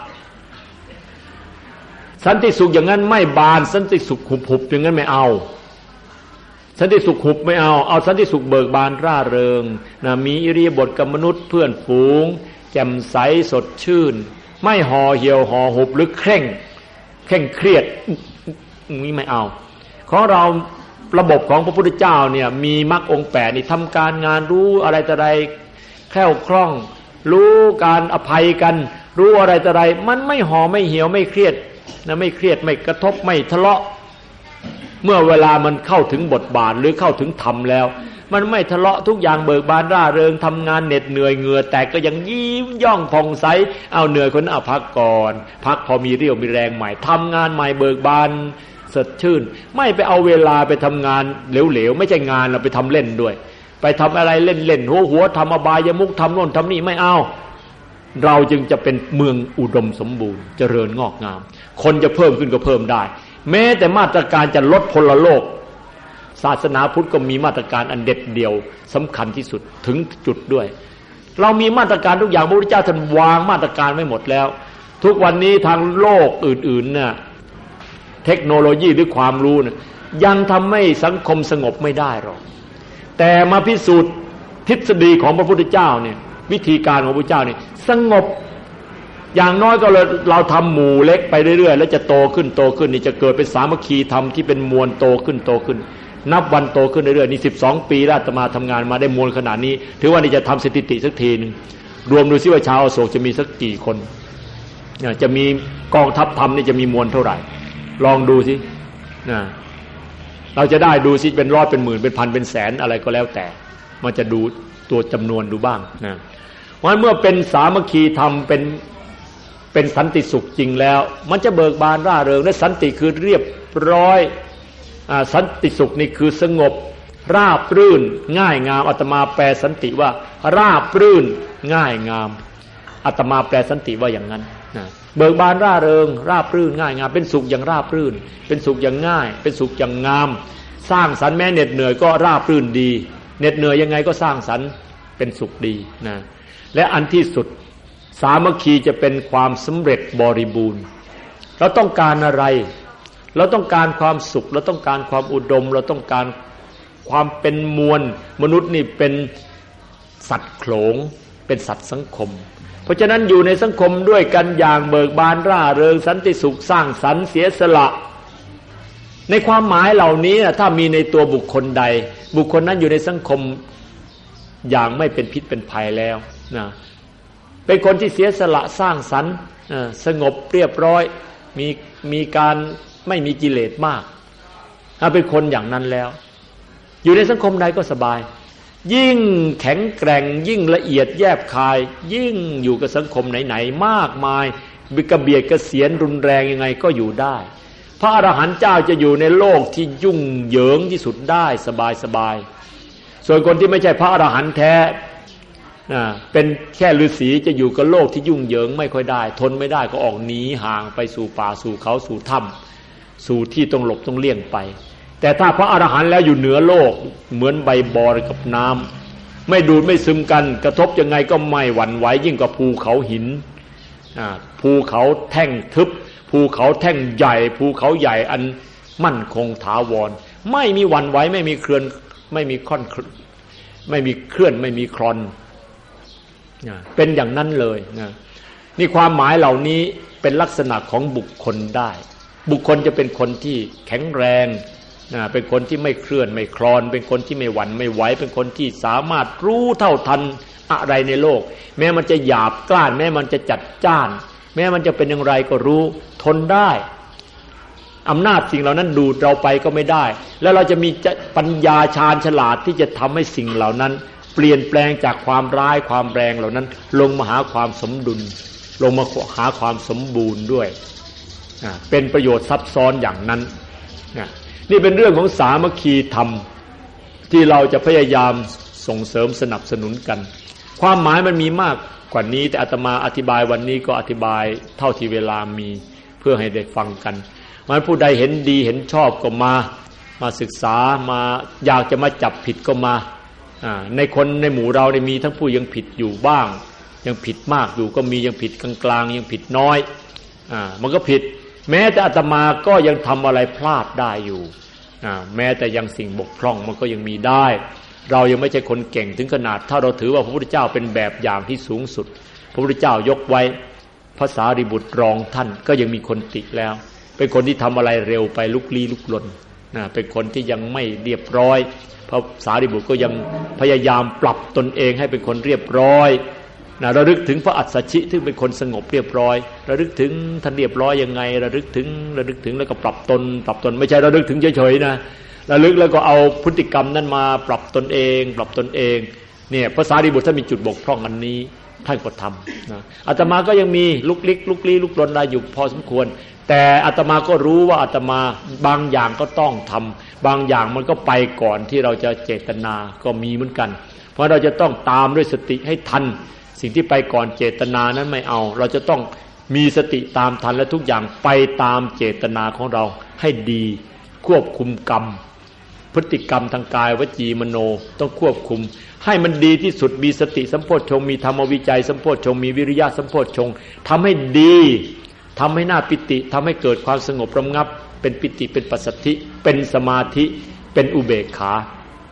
สันติสุขอย่างนั้นไม่บานสันติสุขหุบอย่างนั้นไม่เอาสันติสุขหุบไม่เอาสันติสุขเบิกบานร่าเริงนะมีอิริยาบถกับมนุษย์เพื่อนฝูงแจ่มใสสดชื่นไม่ห่อเหี่ยวห่อหุบหรือเคร่งเครียดนี่ไม่เอาของเราระบบของพระพุทธเจ้าเนี่ยมีมรรคองค์8นี่ทำการงานรู้อะไรต่ออะไรแคล่วคล่องรู้การอภัยกันรู้อะไรต่ออะไรมันไม่ห่อไม่เหี่ยวไม่เครียดนะไม่เครียดไม่กระทบไม่ทะเลาะเมื่อเวลามันเข้าถึงบทบาทหรือเข้าถึงธรรมแล้วมันไม่ทะเลาะทุกอย่างเบิกบานร่าเริงทำงานเหน็ดเหนื่อยเหงื่อแตกก็ยังยิ้มย่องผ่องใสเอาเหนื่อยคนเอาพักก่อนพักพอมีเรี่ยวมีแรงใหม่ทำงานใหม่เบิกบานสดชื่นไม่ไปเอาเวลาไปทำงานเหลวๆไม่ใช่งานเราไปทำเล่นด้วยไปทำอะไรเล่นๆหัวทำอบายมุกทำโน่นทำนี่ไม่เอาเราจึงจะเป็นเมืองอุดมสมบูรณ์เจริญงอกงามคนจะเพิ่มขึ้นก็เพิ่มได้แม้แต่มาตรการจะลดพลโลกศาสนาพุทธก็มีมาตรการอันเด็ดเดี่ยวสำคัญที่สุดถึงจุดด้วยเรามีมาตรการทุกอย่างพระพุทธเจ้าท่านวางมาตรการไว้หมดแล้วทุกวันนี้ทางโลกอื่นๆเนี่ยเทคโนโลยีหรือความรู้เนี่ยยังทำให้สังคมสงบไม่ได้หรอกแต่มาพิสูจน์ทฤษฎีของพระพุทธเจ้าเนี่ยวิธีการของพระพุทธเจ้านี่สงบอย่างน้อยก็เราทำหมู่เล็กไปเรื่อยๆแล้วจะโตขึ้นนี่จะเกิดเป็นสามัคคีธรรมที่เป็นมวลโตขึ้นนับวันโตขึ้นเรื่อยๆนี่12 ปีแล้วอาตมาทำงานมาได้มวลขนาดนี้ถือว่านี่จะทำสถิติสักทีนึงรวมดูซิว่าชาวอโศกจะมีสักกี่คนจะมีกองทัพธรรมนี่จะมีมวลเท่าไหร่ลองดูสิเราจะได้ดูสิเป็นร้อยเป็นหมื่นเป็นพันเป็นแสนอะไรก็แล้วแต่มันจะดูตัวจำนวนดูบ้างนะเพราะเมื่อเป็นสามัคคีธรรมเป็นสันติสุขจริงแล้วมันจะเบิกบานร่าเริงและสันติคือเรียบร้อยสันติสุขนี่คือสงบราบรื่นง่ายงามอาตมาแปลสันติว่าราบรื่นง่ายงามอาตมาแปลสันติว่าอย่างนั้นนะเบิกบานร่าเริงราบรื่นง่ายงามเป็นสุขอย่างราบรื่นเป็นสุขอย่างง่ายเป็นสุขอย่างงามสร้างสรรค์แม้เหน็ดเหนื่อยก็ราบรื่นดีเหน็ดเหนื่อยยังไงก็สร้างสรรค์เป็นสุขดีนะและอันที่สุดสามัคคีจะเป็นความสำเร็จบริบูรณ์เราต้องการอะไรเราต้องการความสุขเราต้องการความอุดมเราต้องการความเป็นมวลมนุษย์นี่เป็นสัตว์โขลงเป็นสัตว์สังคมเพราะฉะนั้นอยู่ในสังคมด้วยกันอย่างเบิกบานร่าเริงสันติสุขสร้างสรรค์เสียสละในความหมายเหล่านี้ถ้ามีในตัวบุคคลใดบุคคลนั้นอยู่ในสังคมอย่างไม่เป็นพิษเป็นภัยแล้วนะเป็นคนที่เสียสละสร้างสรรค์สงบเรียบร้อยมีการไม่มีกิเลสมากถ้าเป็นคนอย่างนั้นแล้วอยู่ในสังคมใดก็สบายยิ่งแข็งแกร่งยิ่งละเอียดแยบคายยิ่งอยู่กับสังคมไหนๆมากมายกระเบียดกระเสียนรุนแรงยังไงก็อยู่ได้พระอรหันต์เจ้าจะอยู่ในโลกที่ยุ่งเหยิงที่สุดได้สบายๆส่วนคนที่ไม่ใช่พระอรหันต์แท้เป็นแค่ฤาษีจะอยู่กับโลกที่ยุ่งเหยิงไม่ค่อยได้ทนไม่ได้ก็ออกหนีห่างไปสู่ป่าสู่เขาสู่ถ้ำสู่ที่ต้องหลบต้องเลี่ยงไปแต่ถ้าพระอรหันต์แล้วอยู่เหนือโลกเหมือนใบบอกับน้ำไม่ดูดไม่ซึมกันกระทบยังไงก็ไม่หวั่นไหวยิ่งกว่าภูเขาหินภูเขาแท่งทึบภูเขาแท่งใหญ่ภูเขาใหญ่อันมั่นคงถาวรไม่มีหวั่นไหวไม่มีเคลื่อนไม่มีค่อนไม่มีเคลื่อนไม่มีคลอนเป็นอย่างนั้นเลยนะนี่ความหมายเหล่านี้เป็นลักษณะของบุคคลได้บุคคลจะเป็นคนที่แข็งแรงเป็นคนที่ไม่เคลื่อนไม่คลอนเป็นคนที่ไม่หวั่นไม่ไหวเป็นคนที่สามารถรู้เท่าทันอะไรในโลกแม้มันจะหยาบกร้านแม้มันจะจัดจ้านแม้มันจะเป็นอย่างไรก็รู้ทนได้อำนาจสิ่งเหล่านั้นดูดเราไปก็ไม่ได้แล้วเราจะมีปัญญาชาญฉลาดที่จะทำให้สิ่งเหล่านั้นเปลี่ยนแปลงจากความร้ายความแรงเหล่านั้นลงมาหาความสมดุลลงมาหาความสมบูรณ์ด้วยเป็นประโยชน์ซับซ้อนอย่างนั้นนี่เป็นเรื่องของสามัคคีธรรมที่เราจะพยายามส่งเสริมสนับสนุนกันความหมายมันมีมากกว่านี้แต่อาตมาอธิบายวันนี้ก็อธิบายเท่าที่เวลามีเพื่อให้ได้ฟังกันเพราะฉะนั้นผู้ใดเห็นดีเห็นชอบก็มาศึกษามาอยากจะมาจับผิดก็มาในคนในหมู่เราได้มีทั้งผู้ยังผิดอยู่บ้างยังผิดมากอยู่ก็มียังผิดกลางๆยังผิดน้อยมันก็ผิดแม้แต่อาตมาก็ยังทำอะไรพลาดได้อยู่แม้แต่ยังสิ่งบกพร่องมันก็ยังมีได้เรายังไม่ใช่คนเก่งถึงขนาดถ้าเราถือว่าพระพุทธเจ้าเป็นแบบอย่างที่สูงสุดพระพุทธเจ้ายกไว้พระสารีบุตรรองท่านก็ยังมีคนติแล้วเป็นคนที่ทำอะไรเร็วไปลุกลี้ลุกลนเป็นคนที่ยังไม่เรียบร้อยพระสารีบุตรก็ยังพยายามปรับตนเองให้เป็นคนเรียบร้อยระลึกถึงพระอัสสชิที่เป็นคนสงบเรียบร้อยระลึกถึงท่านเรียบร้อยยังไงระลึกถึงแล้วก็ปรับตนไม่ใช่ระลึกถึงเฉยๆนะระลึกแล้วก็เอาพฤติกรรมนั้นมาปรับตนเองเนี่ยพระสารีบุตรท่านมีจุดบกพร่องอันนี้ท่านก็ทำนะอาตมาก็ยังมีลุกลี้ลุกลนได้อยู่พอสมควรแต่อาตมาก็รู้ว่าอาตมาบางอย่างก็ต้องทำบางอย่างมันก็ไปก่อนที่เราจะเจตนาก็มีเหมือนกันเพราะเราจะต้องตามด้วยสติให้ทันสิ่งที่ไปก่อนเจตนานั้นไม่เอาเราจะต้องมีสติตามทันและทุกอย่างไปตามเจตนาของเราให้ดีควบคุมกรรมพฤติกรรมทางกายวจีมโนต้องควบคุมให้มันดีที่สุดมีสติสัมโพชฌงค์มีธรรมวิจัยสัมโพชฌงค์มีวิริยะสัมโพชฌงค์ทำให้ดีทำให้น่าปิติทำให้เกิดความสงบระงับเป็นปิติเป็นปัสสัทธิเป็นสมาธิเป็นอุเบกขา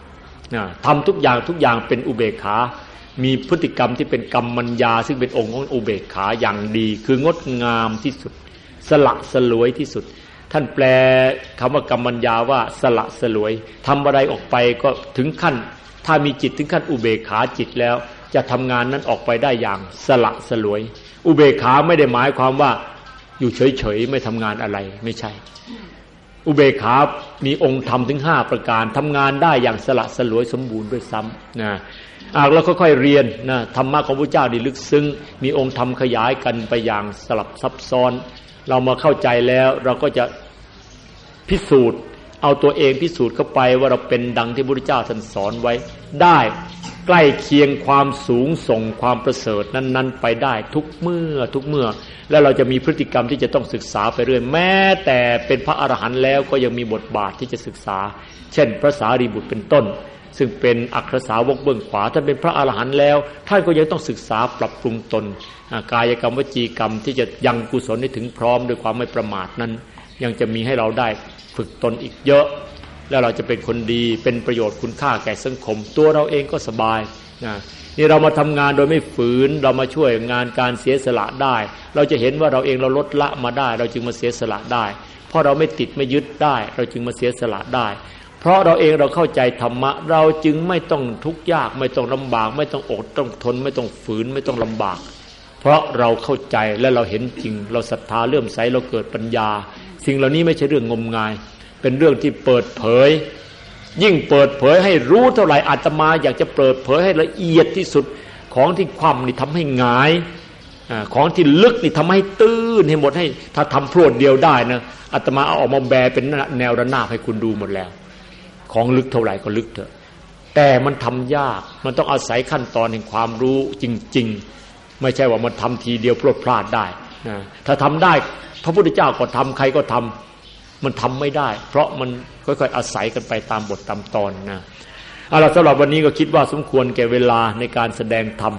ทำทุกอย่างเป็นอุเบกขามีพฤติกรรมที่เป็นกรรมัญญาซึ่งเป็นองค์ของอุเบกขาอย่างดีคืองดงามที่สุดสละสลวยที่สุดท่านแปลคำว่ากรรมัญญาว่าสละสลวยทำอะไรออกไปก็ถึงขั้นถ้ามีจิตถึงขั้นอุเบกขาจิตแล้วจะทำงานนั้นออกไปได้อย่างสละสลวยอุเบกขาไม่ได้หมายความว่าอยู่เฉยๆไม่ทำงานอะไรไม่ใช่อุเบกขามีองค์ธรรมถึง5ประการทำงานได้อย่างสละสลวยสมบูรณ์ด้วยซ้ำนะเราค่อยๆเรียนนะธรรมะของพระเจ้านี่ลึกซึ้งมีองค์ธรรมขยายกันไปอย่างสลับซับซ้อนเรามาเข้าใจแล้วเราก็จะพิสูจน์เอาตัวเองพิสูจน์เข้าไปว่าเราเป็นดังที่พระพุทธเจ้าท่านสอนไว้ได้ใกล้เคียงความสูงส่งความประเสริฐนั้นๆไปได้ทุกเมื่อแล้วเราจะมีพฤติกรรมที่จะต้องศึกษาไปเรื่อยแม้แต่เป็นพระอรหันต์แล้วก็ยังมีบทบาทที่จะศึกษาเช่นพระสารีบุตรเป็นต้นซึ่งเป็นอัครสาวกเบื้องขวาท่านเป็นพระอรหันต์แล้วท่านก็ยังต้องศึกษาปรับปรุงตนกายกรรมวจีกรรมที่จะยังกุศลให้ถึงพร้อมด้วยความไม่ประมาทนั้นยังจะมีให้เราได้ฝึกตนอีกเยอะแล้วเราจะเป็นคนดีเป็นประโยชน์คุณค่าแก่สังคมตัวเราเองก็สบายนี่เรามาทำงานโดยไม่ฝืนเรามาช่วยงานการเสียสละได้เราจะเห็นว่าเราเองเราลดละมาได้เราจึงมาเสียสละได้เพราะเราไม่ติดไม่ยึดได้เราจึงมาเสียสละได้เพราะเราเองเราเข้าใจธรรมะเราจึงไม่ต้องทุกข์ยากไม่ต้องลำบากไม่ต้องอดต้องทนไม่ต้องฝืนไม่ต้องลำบากเพราะเราเข้าใจและเราเห็นจริงเราศรัทธาเลื่อมใสเราเกิดปัญญาสิ่งเหล่านี้ไม่ใช่เรื่องงมงายเป็นเรื่องที่เปิดเผยยิ่งเปิดเผยให้รู้เท่าไหร่อาตมาอยากจะเปิดเผยให้ละเอียดที่สุดของที่คว่ำนี่ทำให้หงายของที่ลึกนี่ทำให้ตื้นให้หมดให้ถ้าทำพรวดเดียวได้นะอาตมาเอาออกมาแบเป็นแนวระนาบให้คุณดูหมดแล้วของลึกเท่าไหร่ก็ลึกเถอะแต่มันทำยากมันต้องอาศัยขั้นตอนแห่งความรู้จริงๆไม่ใช่ว่ามันทำทีเดียวพรวดพลาดได้นะถ้าทำได้พระพุทธเจ้าก็ทำใครก็ทำมันทำไม่ได้เพราะมันค่อยๆอาศัยกันไปตามบทตามตอนนะเอาล่ะสำหรับวันนี้ก็คิดว่าสมควรแก่เวลาในการแสดงธรรม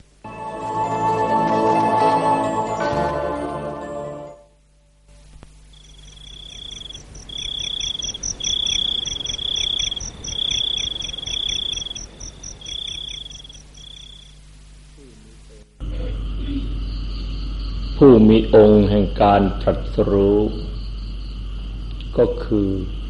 ผู้มีองค์แห่งการตรัสรู้ก็คือ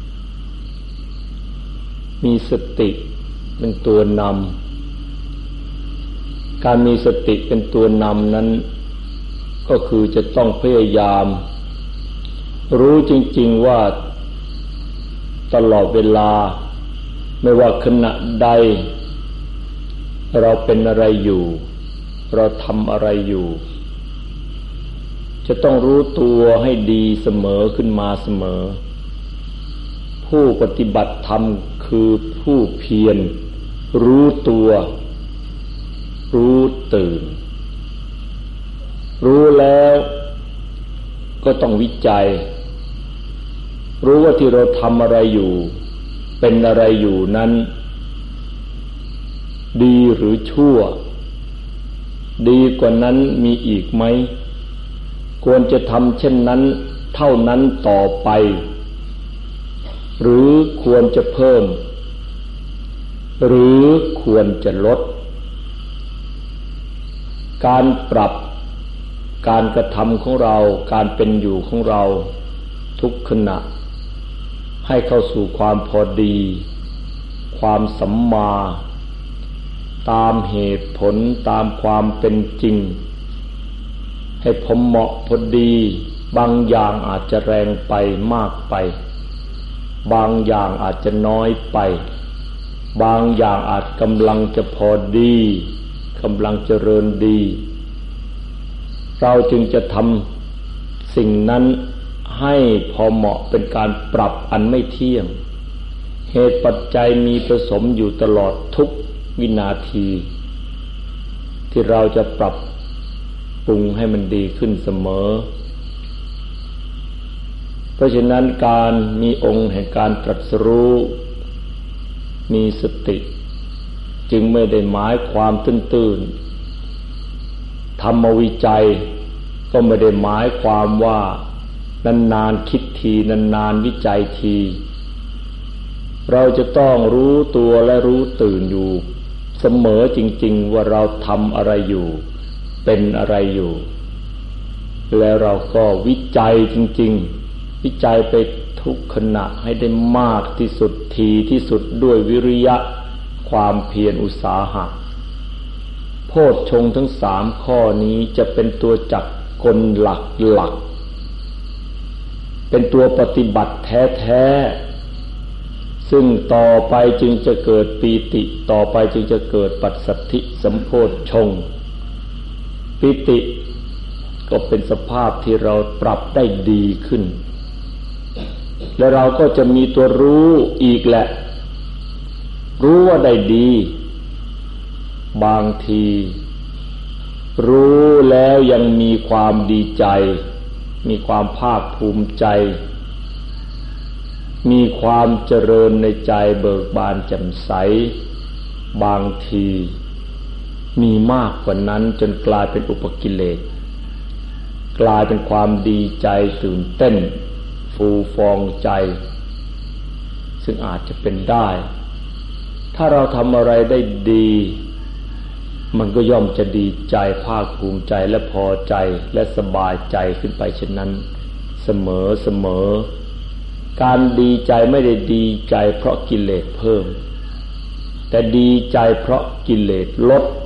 มีสติเป็นตัวนำการมีสติเป็นตัวนำนั้นก็คือจะต้องพยายามรู้จริงๆว่าตลอดเวลาไม่ว่าขณะใดเราเป็นอะไรอยู่เราทำอะไรอยู่จะต้องรู้ตัวให้ดีเสมอขึ้นมาเสมอผู้ปฏิบัติธรรมคือผู้เพียรรู้ตัวรู้ตื่นรู้แล้วก็ต้องวิจัยรู้ว่าที่เราทำอะไรอยู่เป็นอะไรอยู่นั้นดีหรือชั่วดีกว่านั้นมีอีกไหมควรจะทำเช่นนั้นเท่านั้นต่อไปหรือควรจะเพิ่มหรือควรจะลดการปรับการกระทำของเราการเป็นอยู่ของเราทุกขณะให้เข้าสู่ความพอดีความสัมมาตามเหตุผลตามความเป็นจริงให้พอเหมาะพอดีบางอย่างอาจจะแรงไปมากไปบางอย่างอาจจะน้อยไปบางอย่างอาจกำลังจะพอดีกำลังเจริญดีเราจึงจะทำสิ่งนั้นให้พอเหมาะเป็นการปรับอันไม่เที่ยงเหตุปัจจัยมีผสมอยู่ตลอดทุกวินาทีที่เราจะปรับปรุงให้มันดีขึ้นเสมอเพราะฉะนั้นการมีองค์แห่งการตรัสรู้มีสติจึงไม่ได้หมายความตื้นๆธรรมวิจัยก็ไม่ได้หมายความว่านานๆคิดทีนานๆวิจัยทีเราจะต้องรู้ตัวและรู้ตื่นอยู่เสมอจริงๆว่าเราทำอะไรอยู่เป็นอะไรอยู่แล้วเราก็วิจัยจริงๆวิจัยไปทุกขณะให้ได้มากที่สุดทีที่สุดด้วยวิริยะความเพียรอุตสาหะโพชฌงค์ทั้ง3ข้อนี้จะเป็นตัวจักกลหลักเป็นตัวปฏิบัติแท้ๆซึ่งต่อไปจึงจะเกิดปีติต่อไปจึงจะเกิดปัสสัทธิสัมโพชฌงค์ปีติก็เป็นสภาพที่เราปรับได้ดีขึ้นและเราก็จะมีตัวรู้อีกแหละรู้ว่าได้ดีบางทีรู้แล้วยังมีความดีใจมีความภาคภูมิใจมีความเจริญในใจเบิกบานแจ่มใสบางทีมีมากกว่านั้นจนกลายเป็นอุปกิเลสกลายเป็นความดีใจตื่นเต้นฟูฟองใจซึ่งอาจจะเป็นได้ถ้าเราทำอะไรได้ดีมันก็ย่อมจะดีใจภาคภูมิใจและพอใจและสบายใจขึ้นไปเช่นนั้นเสมอการดีใจไม่ได้ดีใจเพราะกิเลสเพิ่มแต่ดีใจเพราะกิเลสลด